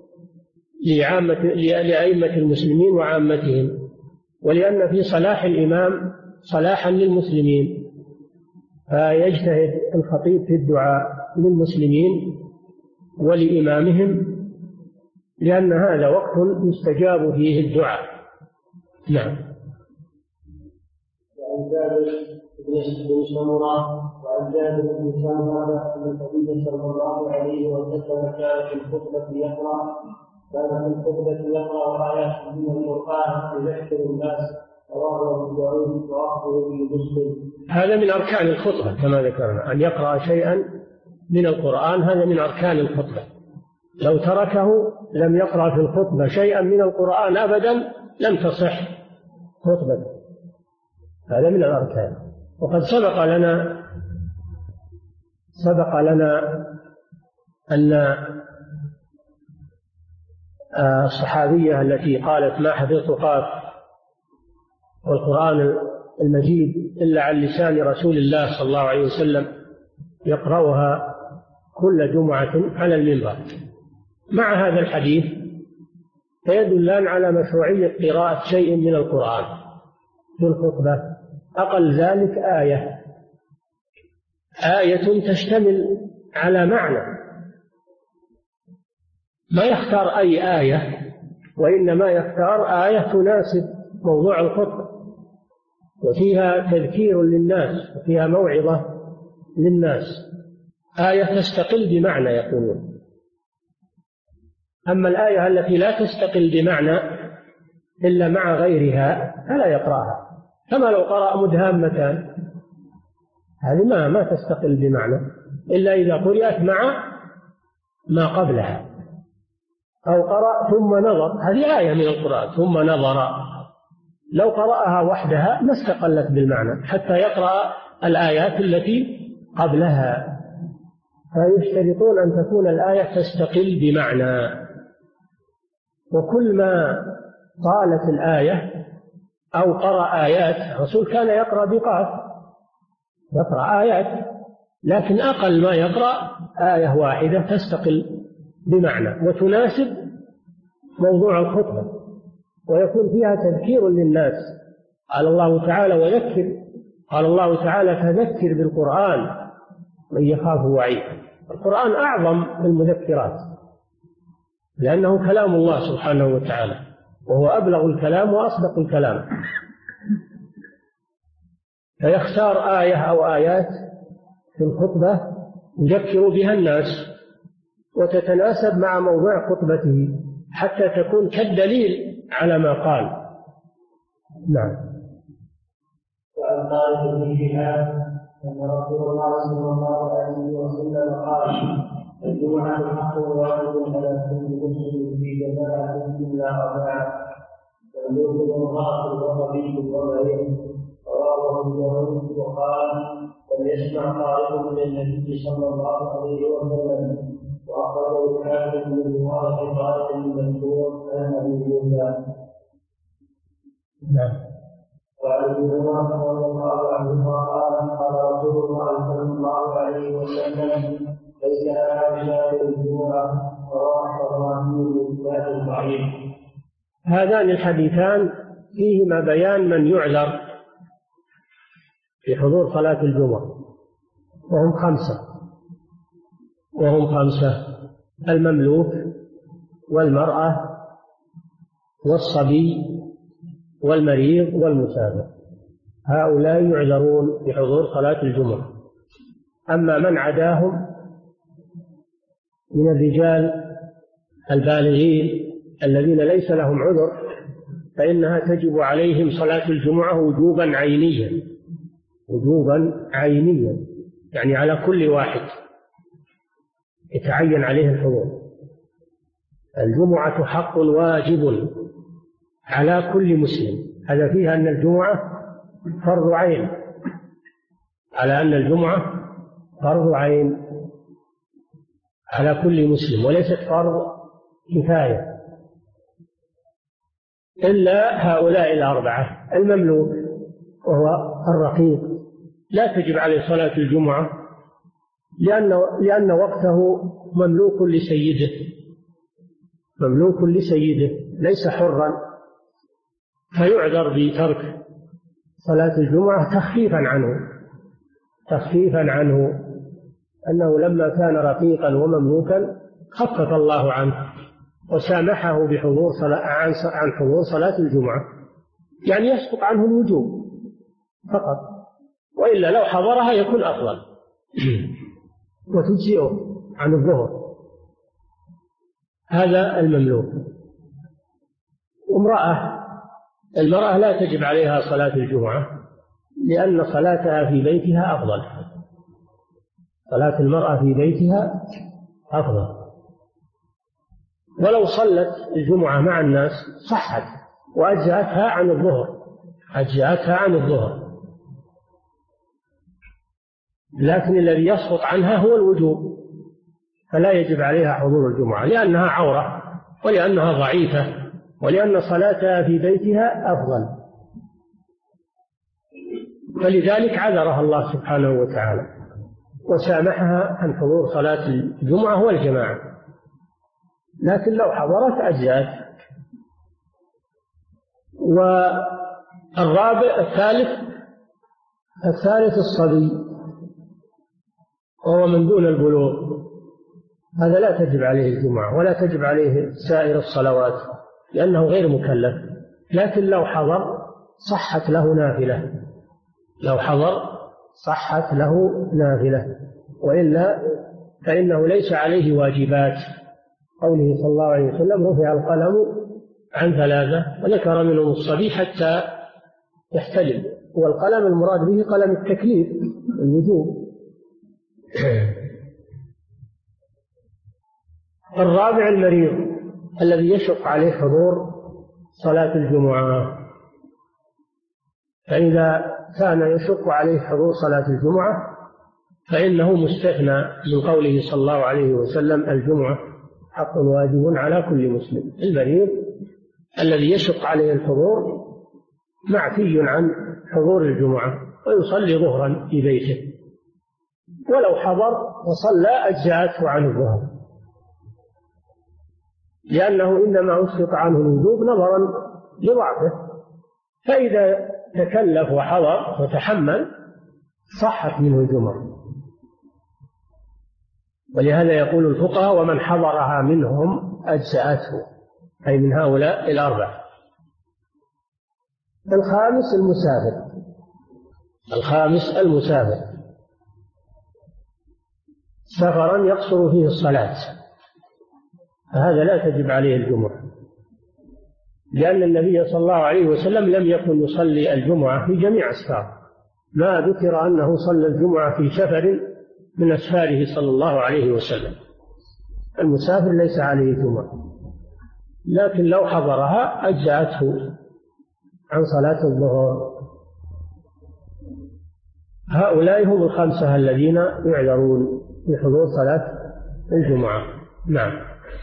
لأئمة المسلمين وعامتهم، ولأن في صلاح الإمام صلاحا للمسلمين، فيجتهد الخطيب في الدعاء للمسلمين ولإمامهم، لأن هذا وقت يستجاب فيه الدعاء. نعم. وعن جابر بن سمرة وعن جابر بن سمرة أن النبي صلى الله عليه وسلم كان في الخطبة يقرأ آيات من القرآن يذكر الناس، رواه أبو داود وأخذه بمسلم. هذا من أركان الخطبة كما ذكرنا، أن يقرأ شيئا من القرآن، هذا من أركان الخطبة. لو تركه لم يقرأ في الخطبة شيئا من القرآن أبدا لم تصح خطبة، هذا من الأركان. وقد سبق لنا أن الصحابية التي قالت ما حفظت قاف والقرآن المجيد إلا عن لسان رسول الله صلى الله عليه وسلم يقرأها كل جمعة على المنبر، مع هذا الحديث فيدلان على مشروعية قراءة شيء من القرآن في الخطبة، أقل ذلك آية تشتمل على معنى، ما يختار أي آية، وإنما يختار آية تناسب موضوع الخطبة وفيها تذكير للناس وفيها موعظة للناس، آية تستقل بمعنى يقولون. أما الآية التي لا تستقل بمعنى إلا مع غيرها فلا يقرأها، كما لو قرأ مدهامتان، هذه ما تستقل بمعنى إلا إذا قرأت مع ما قبلها، أو قرأ ثم نظر، هذه آية من القرآن ثم نظر، لو قرأها وحدها ما استقلت بالمعنى حتى يقرأ الآيات التي قبلها، فيشترطون أن تكون الآية تستقل بمعنى. وكل ما طالت الآية أو قرأ آيات، الرسول كان يقرأ بقاف، يقرأ آيات، لكن أقل ما يقرأ آية واحدة تستقل بمعنى وتناسب موضوع الخطبة ويكون فيها تذكير للناس. قال الله تعالى وذكر، قال الله تعالى فذكر بالقرآن من يخاف وعيد. القرآن أعظم المذكرات لأنه كلام الله سبحانه وتعالى، وهو أبلغ الكلام وأصدق الكلام، فيختار آية أو آيات في الخطبة يذكر بها الناس وتتناسب مع موضوع خطبته حتى تكون كالدليل على ما قال. نعم. وعن طارق بن شهاب أن رسول الله صلى الله عليه وسلم قال الجمعة حق واجب على كل مسلم في جماعة إلا أربعة مملوك وامرأة وصبي ومريض. رواه أبو داود وقال فليسمع قائل من النبي صلى الله عليه وسلم. وأخرجه الحاكم من رواية قائل المذكور عن أبي موسى. وعن ابي هريره رضي الله عنه قال قال رسول الله صلى الله عليه وسلم ليس لها شاهد الجمعه. رواه الطبراني بإسناد ضعيف. هذان الحديثان فيهما بيان من يعذر في حضور صلاة الجمعة، وهم خمسة: المملوك والمرأة والصبي والمريض والمسافر. هؤلاء يعذرون بحضور صلاة الجمعة. أما من عداهم من الرجال البالغين الذين ليس لهم عذر فإنها تجب عليهم صلاة الجمعة وجوبا عينيا، يعني على كل واحد يتعين عليه الحضور. الجمعة حق واجب على كل مسلم. هذا فيها أن الجمعة فرض عين، على أن الجمعة فرض عين على كل مسلم وليست فرض كفاية. إلا هؤلاء الأربعة: المملوك وهو الرقيق لا تجب عليه صلاة الجمعة لأن وقته مملوك لسيده ليس حرا، فيعذر بترك صلاة الجمعة تخفيفا عنه أنه لما كان رقيقا ومملوكا خفف الله عنه وسامحه بحضور عن حضور صلاة الجمعة، يعني يسقط عنه الوجوب فقط، وإلا لو حضرها يكون أفضل وتجزئه عن الظهر. هذا المملوك. المرأة لا تجب عليها صلاة الجمعة لأن صلاتها في بيتها أفضل. صلاة المرأة في بيتها أفضل، ولو صلت الجمعة مع الناس صحت وأجزأتها عن الظهر، لكن الذي يسقط عنها هو الوجوب، فلا يجب عليها حضور الجمعة لأنها عورة ولأنها ضعيفة ولأن صلاتها في بيتها أفضل، فلذلك عذرها الله سبحانه وتعالى وسامحها عن حضور صلاة الجمعة والجماعة، لكن لو حضرت أجزأت. الثالث الصبي وهو من دون البلوغ، هذا لا تجب عليه الجمعة ولا تجب عليه سائر الصلوات لأنه غير مكلف، لكن لو حضر صحت له نافلة وإلا فإنه ليس عليه واجبات. قوله صلى الله عليه وسلم: رفع القلم عن 3، وذكر منهم الصبي حتى يحتلم، والقلم المراد به قلم التكليف الوجوب. الرابع المريض الذي يشق عليه حضور صلاة الجمعة، فإذا كان يشق عليه حضور صلاة الجمعة فإنه مستثنى من قوله صلى الله عليه وسلم: الجمعة حق واجب على كل مسلم. المريض الذي يشق عليه الحضور معفي عن حضور الجمعة ويصلي ظهرا في بيته، ولو حضر وصلى أجزأته عن الظهر، لأنه إنما أسقط عنه الوجوب نظرا لضعفه، فإذا تكلف وحضر وتحمل صحت منه الجمعة. ولهذا يقول الفقهاء: ومن حضرها منهم أجزأته، أي من هؤلاء الأربعة. الخامس المسافر سفرا يقصر فيه الصلاة، فهذا لا تجب عليه الجمعة، لأن النبي صلى الله عليه وسلم لم يكن يصلي الجمعة في جميع أسفاره، ما ذكر أنه صلى الجمعة في سفر من أسفاره صلى الله عليه وسلم، المسافر ليس عليه جمعة، لكن لو حضرها أجزأته عن صلاة الظهر. هؤلاء هم الخمسة الذين يعذرون بحضور صلاة الجمعة. نعم.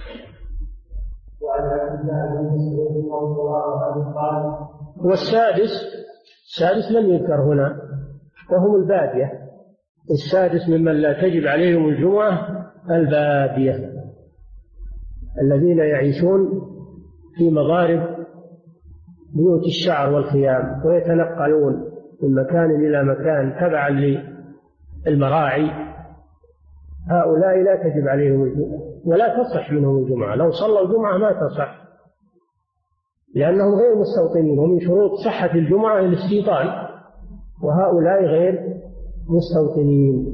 والسادس لم يذكر هنا، وهم البادية. السادس ممن لا تجب عليهم الجمعة البادية الذين يعيشون في مضارب بيوت الشعر والخيام ويتنقلون من مكان إلى مكان تبعا للمراعي. هؤلاء لا تجب عليهم الجمعة ولا تصح منهم الجمعة، لو صلوا الجمعة ما تصح لأنهم غير مستوطنين، ومن شروط صحة الجمعة الاستيطان، وهؤلاء غير مستوطنين.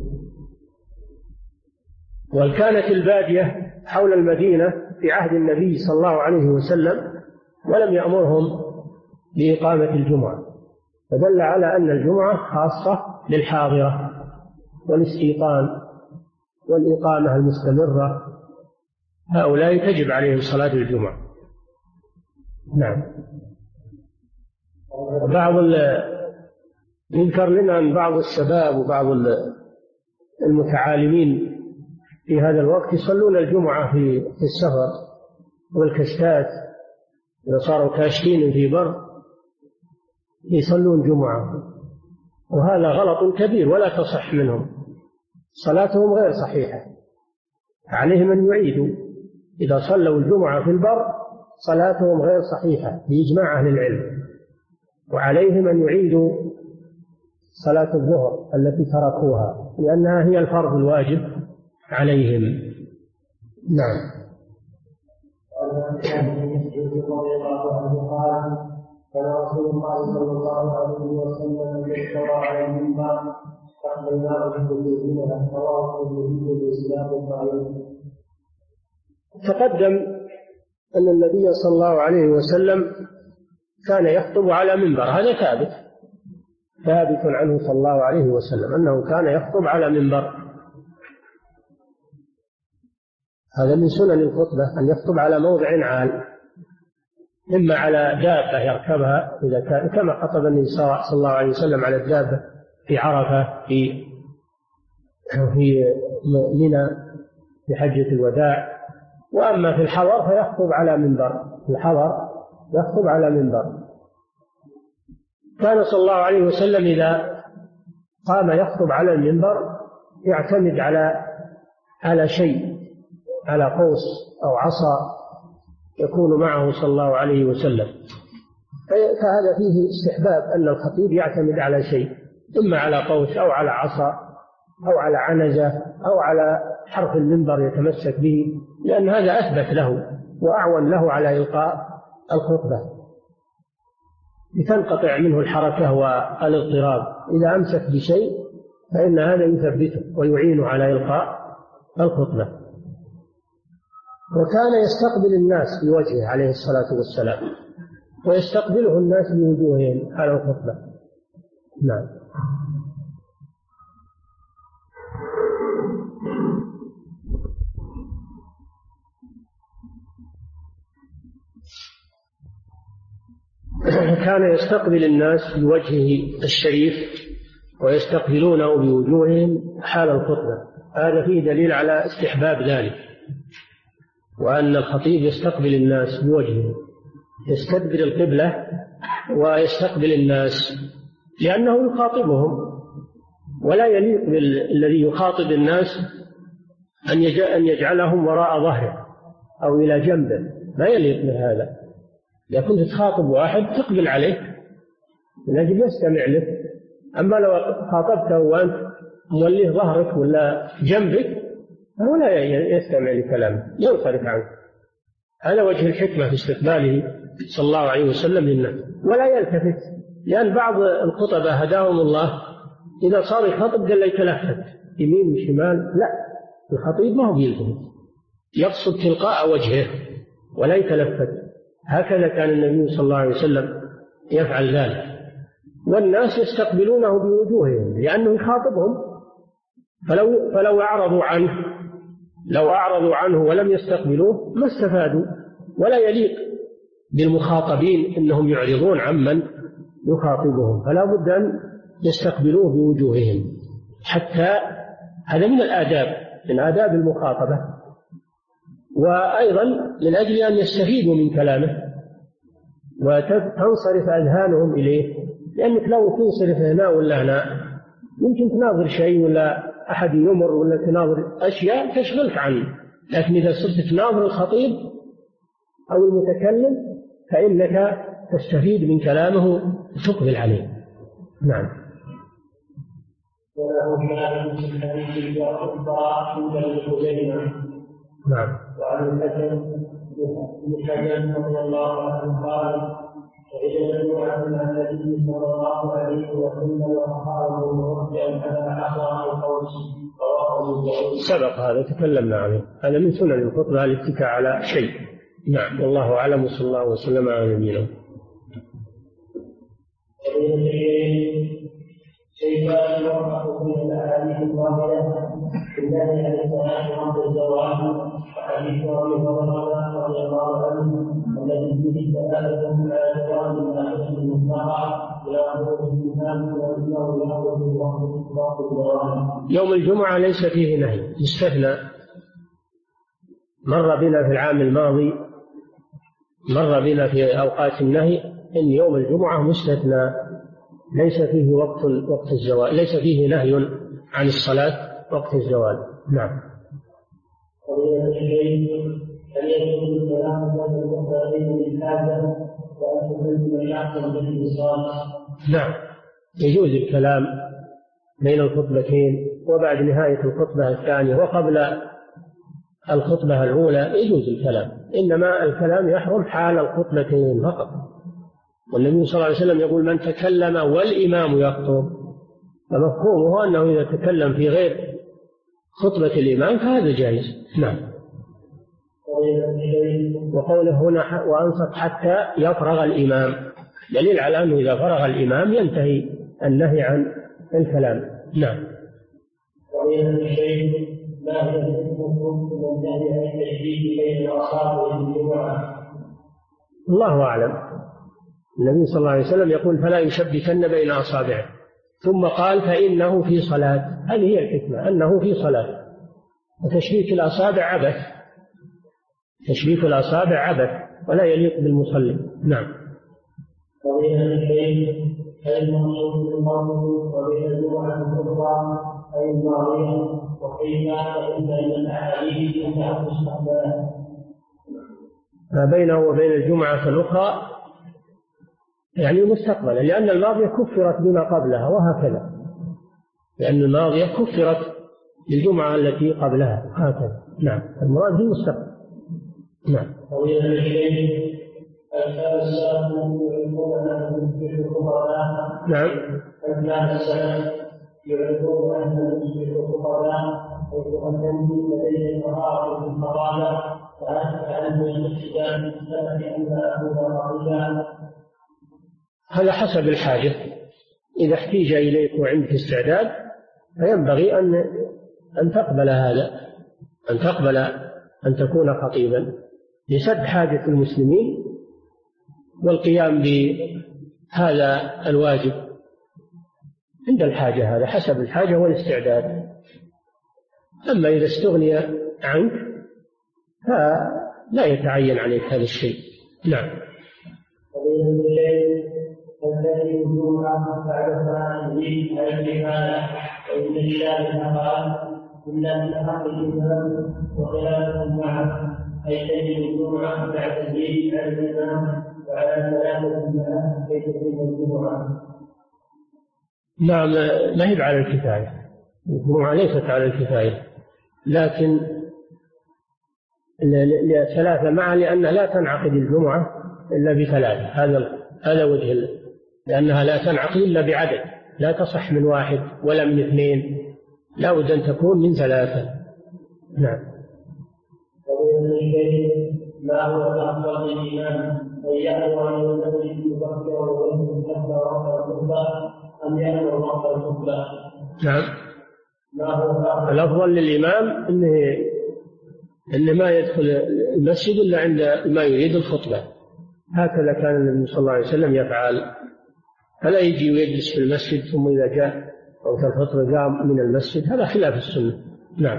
وكانت البادية حول المدينة في عهد النبي صلى الله عليه وسلم ولم يأمرهم بإقامة الجمعة، فدل على أن الجمعة خاصة للحاضرة والاستيطان والإقامة المستمرة، هؤلاء تجب عليهم صلاة الجمعة. نعم. يذكر لنا أن بعض الشباب وبعض المتعالمين في هذا الوقت يصلون الجمعة في السفر والكشتات، إذا صاروا كاشتين في بر يصلون جمعة، وهذا غلط كبير ولا تصح منهم، صلاتهم غير صحيحة، عليهم أن يعيدوا. إذا صلوا الجمعة في البر صلاتهم غير صحيحة بإجماع أهل العلم، وعليهم أن يعيدوا صلاة الظهر التي تركوها لأنها هي الفرض الواجب عليهم. نعم. كان رسول الله صلى الله عليه وسلم يستوى على المنبر فأخبرناه بالجنة رواه الترمذي بإسناد ضعيف. تقدم أن النبي صلى الله عليه وسلم كان يخطب على منبر، هذا ثابت عنه صلى الله عليه وسلم أنه كان يخطب على منبر، هذا من سنن الخطبة أن يخطب على موضع عال، إما على دابة يركبها إذا كان كما خطب النبي صلى الله عليه وسلم على الدابة في عرفة في منى في حجة الوداع، وأما في الحضر فيخطب على منبر، في الحضر يخطب على منبر. كان صلى الله عليه وسلم إذا قام يخطب على المنبر يعتمد على شيء، على قوس أو عصا يكون معه صلى الله عليه وسلم، فهذا فيه استحباب أن الخطيب يعتمد على شيء، إما على قوس أو على عصا أو على عنزة أو على حرف المنبر يتمسك به، لأن هذا أثبت له وأعون له على إلقاء الخطبة، لتنقطع منه الحركة والاضطراب. إذا أمسك بشيء فإن هذا يثبته ويعين على إلقاء الخطبة. وكان يستقبل الناس بوجهه عليه الصلاة والسلام، ويستقبله الناس بوجوههم على الخطبة. نعم. كان يستقبل الناس بوجهه الشريف ويستقبلونه بوجوههم حال الخطبة، هذا فيه دليل على استحباب ذلك، وأن الخطيب يستقبل الناس بوجهه، يستدبر القبلة ويستقبل الناس لأنه يخاطبهم، ولا يليق بالذي يخاطب الناس أن يجعلهم وراء ظهره أو إلى جنبه، ما يليق بهذا. إذا كنت تخاطب واحد تقبل عليه من أجل يستمع لك، أما لو خاطبته وأنت موليه ظهرك ولا جنبك فهو لا يستمع لكلامه، ينصرف عنه. هذا وجه الحكمة في استقباله صلى الله عليه وسلم للناس، ولا يلتفت، لأن بعض الخطبة هداهم الله إذا صار يخطب قال يتلفت يمين وشمال، لا، الخطيب ما هو يلتفت، يقصد تلقاء وجهه ولا يتلفت. هكذا كان النبي صلى الله عليه وسلم يفعل ذلك، والناس يستقبلونه بوجوههم لأنه يخاطبهم، فلو أعرضوا عنه لو أعرضوا عنه ولم يستقبلوه ما استفادوا. ولا يليق بالمخاطبين أنهم يعرضون عمن يخاطبهم، فلا بد أن يستقبلوه بوجوههم. حتى هذا من الآداب، من آداب المخاطبة، وأيضا من أجل أن يستفيدوا من كلامه وتنصرف أذهانهم إليه، لأنك لو تنصرف هنا ولا هنا يمكن تناظر شيء ولا أحد يمر ولا تناظر أشياء تشغلك عنه. لكن إذا صرت تناظر الخطيب أو المتكلم فإنك تستفيد من كلامه وتقبل عليه. نعم. نعم. وعن الحسن بن حجر رضي الله عنه قال: وإذا جمعت مع النبي صلى الله عليه وسلم وأصحابه مرتئا على عصا القوس سبق هذا تكلمنا عنه. هذا من سنن الخطبة الاتكاء على شيء. نعم. والله أعلم، وصلى الله وسلم على نبينا. شيطان يوقف من الأحاديث الظاهرة بالله عليه الصلاة عند الزواج، وحديث أبي هريرة رضي الله عنه الذي فيه دلالة على جواز الناحية المطلقة إلى أمور الإنسان وأنه يأخذ بوقت الزواج. يوم الجمعة ليس فيه نهي، يستثنى. مر بنا في العام الماضي، مر بنا في أوقات النهي إن يوم الجمعة مستثنى، ليس فيه وقت الزوال، ليس فيه نهي عن الصلاة وقت الزوال. نعم. نعم، يجوز الكلام بين الخطبتين وبعد نهاية الخطبة الثانية وقبل الخطبة الأولى يجوز الكلام، إنما الكلام يحرم حال الخطبتين فقط. والنبي صلى الله عليه وسلم يقول: من تكلم والإمام يخطب، فمفهومه أنه إذا تكلم في غير خطبة الإمام فهذا جائز. نعم. وقوله هنا وأنصت حتى يفرغ الإمام دليل على أنه إذا فرغ الإمام ينتهي النهي عن الكلام. نعم. الله أعلم. النبي صلى الله عليه وسلم يقول: فلا يشبكن بين أصابعه، ثم قال: فإنه في صلاة. هذه هي الحكمة، أنه في صلاة. وتشبيك الأصابع عبث، تشبيك الأصابع عبث ولا يليق بالمصلي. نعم. ما بينه وبين الجمعة الأخرى يعني مستقبلا، لأن الماضية كفرت بما قبلها، وهكذا، لأن الماضية كفرت بالجمعة التي قبلها، هكذا. نعم. المراد في المستقبل. نعم. نعم. هذا حسب الحاجة. إذا احتيج إليك وعندك استعداد فينبغي أن تقبل هذا، أن تقبل أن تكون خطيبا لسد حاجة المسلمين والقيام بهذا الواجب عند الحاجة. هذا حسب الحاجة والاستعداد. أما إذا استغني عنك فلا يتعين عليك هذا الشيء. نعم. أي تجد الجمعة بعد الزيد على الإمام وعلى ثلاثة الناس كي تجد الجمعة. نعم، ما هي على الكفاية، الجمعة ليست على الكفاية، لكن ثلاثة معا، لأنها لا تنعقد الجمعة إلا بثلاثة. هذا وجه، لأنها لا تنعقد إلا بعدد، لا تصح من واحد ولا من اثنين، لا بد أن تكون من ثلاثة. نعم. ما هو الأفضل للإمام أن يأمر أن يصلي يبكر ويصلي الخطبة أم يأمر وقت الخطبة؟ نعم. ما هو الأفضل للإمام أنه أن ما يدخل المسجد إلا عند ما يريد الخطبة. هكذا كان النبي صلى الله عليه وسلم يفعل، فلا يجي ويجلس في المسجد ثم إذا جاء وقت الخطبة قام من المسجد، هذا خلاف السنة. نعم.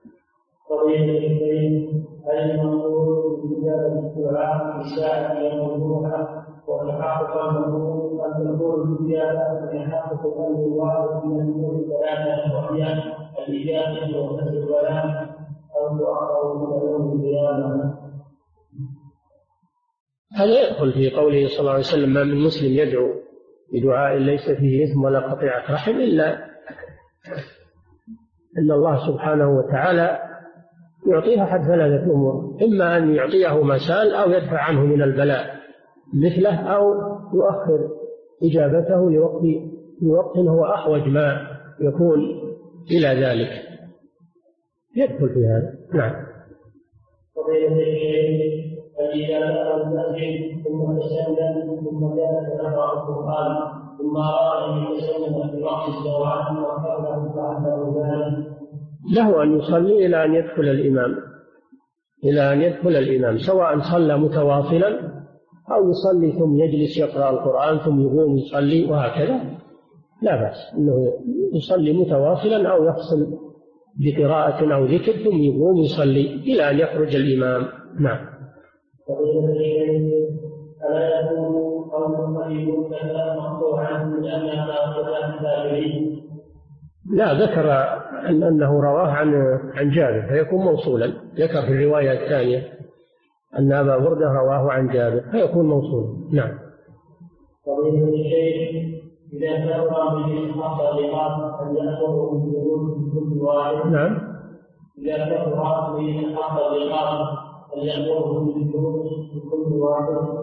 هل المنظور بإجابة الدعاء في الساعة الموضوعة وتحقق المنظور أن تكون الإجابة يحقق أن الواحد من الأمور ثلاثة وهي الإجابة وكسر الكلام أو تؤخر من يوم القيامة؟ هذا يدخل في قوله صلى الله عليه وسلم: ما من مسلم يدعو بدعاء ليس فيه إثم ولا قطيعة رحم إلا إن الله سبحانه وتعالى يعطيها أحد ثلاثة أمور: إما أن يعطيه ما سأل أو يدفع عنه من البلاء مثله، أو يؤخر إجابته لوقت هو أحوج ما يكون إلى ذلك. يدخل في هذا. نعم. فإذا دخل المسجد ثم تسلم ثم جلس يقرأ القرآن ثم أراد أن يتسلم في وقت الزوال وقبله فعله ذلك، له أن يصلي إلى أن يدخل الإمام، سواء صلى متواصلا أو يصلي ثم يجلس يقرأ القرآن ثم يقوم يصلي وهكذا، لا بأس أنه يصلي متواصلا أو يفصل بقراءة أو ذكر ثم يقوم يصلي إلى أن يخرج الإمام. نعم. ألا يكون قول قريب كذا مقطوعا من أنها تابعين؟ لا، ذكر أنه رواه عن جابر فيكون موصولا. ذكر في الرواية الثانية أن أبا بردة رواه عن جابر فيكون موصولا. نعم. فضيلة الشيخ، إذا كثر من الصدقات أن يأخذوا من جلوس كل واحد. نعم. إذا كثر من الصدقات أن يأخذوا من جلوس كل واحد.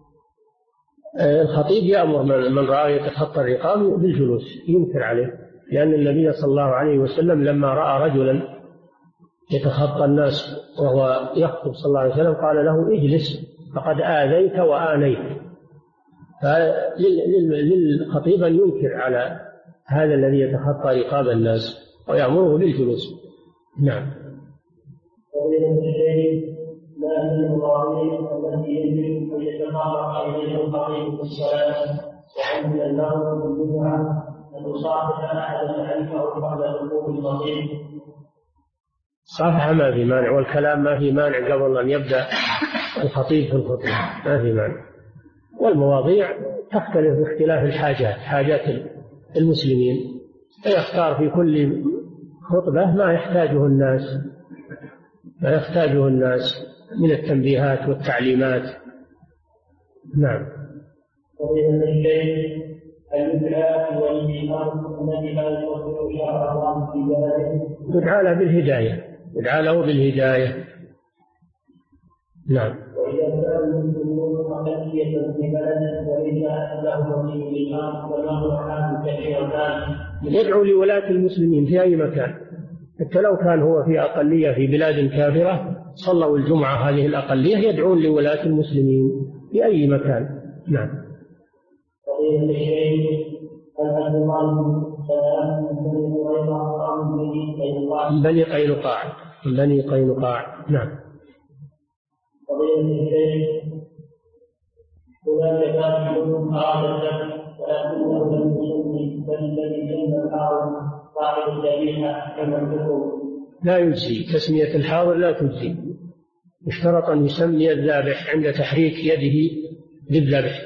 الخطيب يأمر من رأى يتخطى الرقاب بالجلوس، ينكر عليه، لأن النبي صلى الله عليه وسلم لما رأى رجلا يتخطى الناس وهو يخطب صلى الله عليه وسلم قال له: اجلس فقد آذيت وآنيت. فللخطيب أن ينكر على هذا الذي يتخطى رقاب الناس ويأمره بالجلوس. نعم. لا من الراوين التي يجب أن يتطرق إليه الخطيب في الصلاة، وعند النوم بالجمعة أن تصافح أحدا عنه قبل دخول الخطيب. صافحة ما في مانع، والكلام ما في مانع قبل أن يبدأ الخطيب في الخطبة، ما في مانع. والمواضيع تختلف باختلاف الحاجات، حاجات المسلمين، فيختار في كل خطبة ما يحتاجه الناس من التنبيهات والتعليمات. نعم. فضيلة الشيخ، الدعاء والإيمان الذي لا يستطيع شرع الله في ذلك يدعى له بالهداية. نعم. وإذا كان المسلمون مخلية في بلد وليس له ولي الإمام وله حال كثيرتان، يدعو لولاة المسلمين في أي مكان، حتى لو كان هو في أقلية في بلاد كافرة صلوا الجمعة هذه الأقلية يدعون لولاة المسلمين في أي مكان. نعم. فضيلة الشيخ، من بني قينقاع. نعم. فضيلة الشيخ، هناك كاتب أراد الذبح ولكنه لم يصلي، فالذي جنب الحاضر صاحب الذبيحة كما الحكم؟ لا يجزي، تسمية الحاضر لا تجزي، اشترط أن يسمي الذابح عند تحريك يده بالذبح،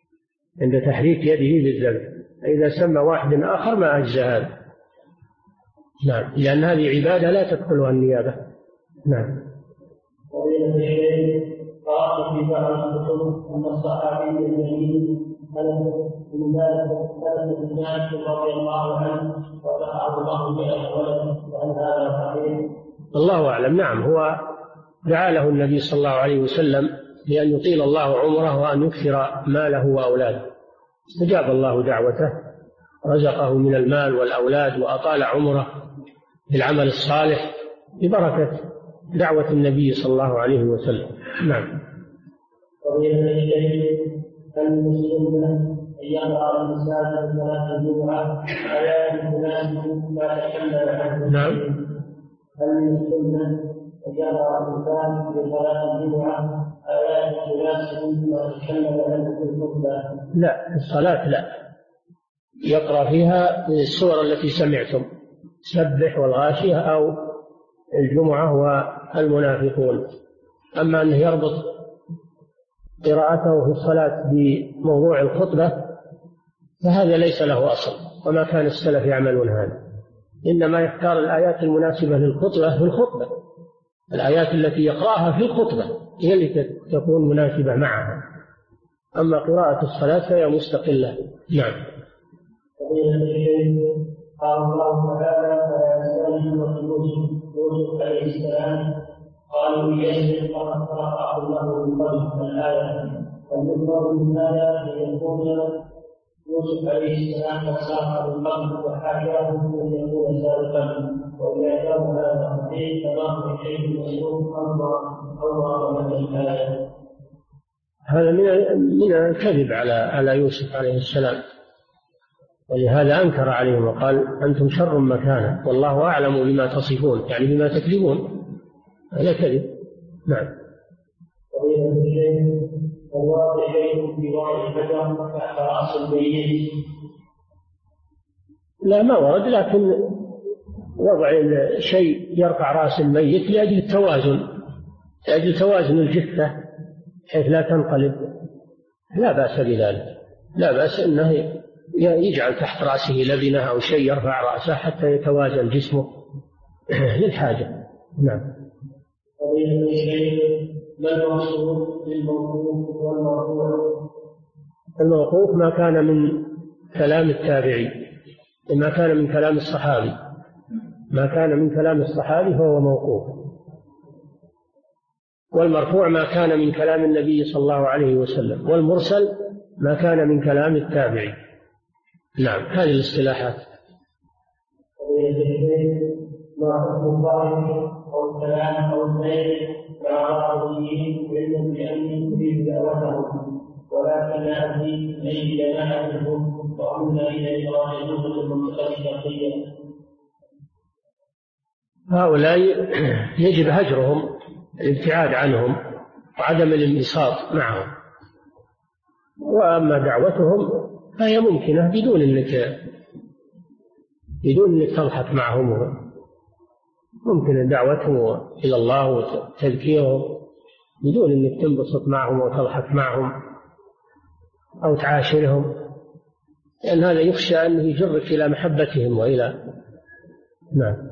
إذا سمى واحد آخر ما أجزى هذا. نعم، لأن هذه عبادة لا تدخلها النيابة. نعم. فضيلة الشيخ، قال في بعض الكتب أن الصحابي الجليل أنس بن مالك رضي الله عنه ودعاه الله بأحوله، وأن هذا صحيح؟ الله أعلم. نعم، هو دعا له النبي صلى الله عليه وسلم لأن يطيل الله عمره وأن يكثر ماله وأولاده، استجاب الله دعوته، رزقه من المال والأولاد وأطال عمره بالعمل الصالح ببركة دعوة النبي صلى الله عليه وسلم. نعم. فضيلة الشيخ، المسلمون أن يقرأ الإنسان صلاة الجمعة آيات تناسب ما تكلم عنه. نعم. المسلمون وجرى الإنسان في صلاة الجمعة آيات تناسب ما تكلم عنه في الخطبة؟ لا، في الصلاة لا، يقرأ فيها السور التي سمعتم، سبح والغاشية أو الجمعة والمنافقون. أما أنه يربط قراءته في الصلاة بموضوع الخطبة فهذا ليس له أصل، وما كان السلف يعملون هذا، إنما يختار الآيات المناسبة للخطبة في الخطبة، الآيات التي يقرأها في الخطبة هي التي تكون مناسبة معها، أما قراءة الصلاة فهي مستقلة. نعم. قال الله تعالى: فلا يسأله يوسف عليه السلام قالوا يسأل فقد قرأه الله من قبل الآية. والمفرد من هذا ليكون يوسف عليه السلام قد ساق من قبل وحاكاه ان يكون سابقا، واذا كان هذا صحيح فما في شيء مسلوب او من الآية. هذا من الكذب على يوسف عليه السلام، ولهذا أنكر عليهم وقال أنتم شر مكانا والله أعلم بما تصفون، يعني بما تكذبون، هذا كذب. نعم. ووضع شيء في وضع الحجر تحت رأس الميت؟ لا، ما ورد، لكن وضع شيء يرفع رأس الميت لأجل توازن الجثة حيث لا تنقلب، لا بأس بذلك، لا بأس أنه يجعل تحت رأسه لبنة أو شيء يرفع رأسه حتى يتوازن جسمه للحاجة. نعم. ما المقصود بالموقوف والمرفوع؟ الموقوف ما كان من كلام التابعي، ما كان من كلام الصحابي، ما كان من كلام الصحابي فهو موقوف. والمرفوع ما كان من كلام النبي صلى الله عليه وسلم، والمرسل ما كان من كلام التابعي. نعم، هذه الاصطلاحات. ما حكم الظاهر أو الكلام أو الليل مع الرجيم علم بأني أريد دعوتهم ولكن لا أدري أي جماعتهم وأمنا إلى إبراهيم المنطقة الشرقية؟ هؤلاء يجب هجرهم، الابتعاد عنهم وعدم الانبساط معهم. وأما دعوتهم فهي ممكنة بدون أنك تضحك معهم، ممكن دعوتهم إلى الله وتذكيرهم بدون أنك تنبسط معهم وتضحك معهم أو تعاشرهم، لأن هذا يخشى أنه يجرك إلى محبتهم وإلى. نعم.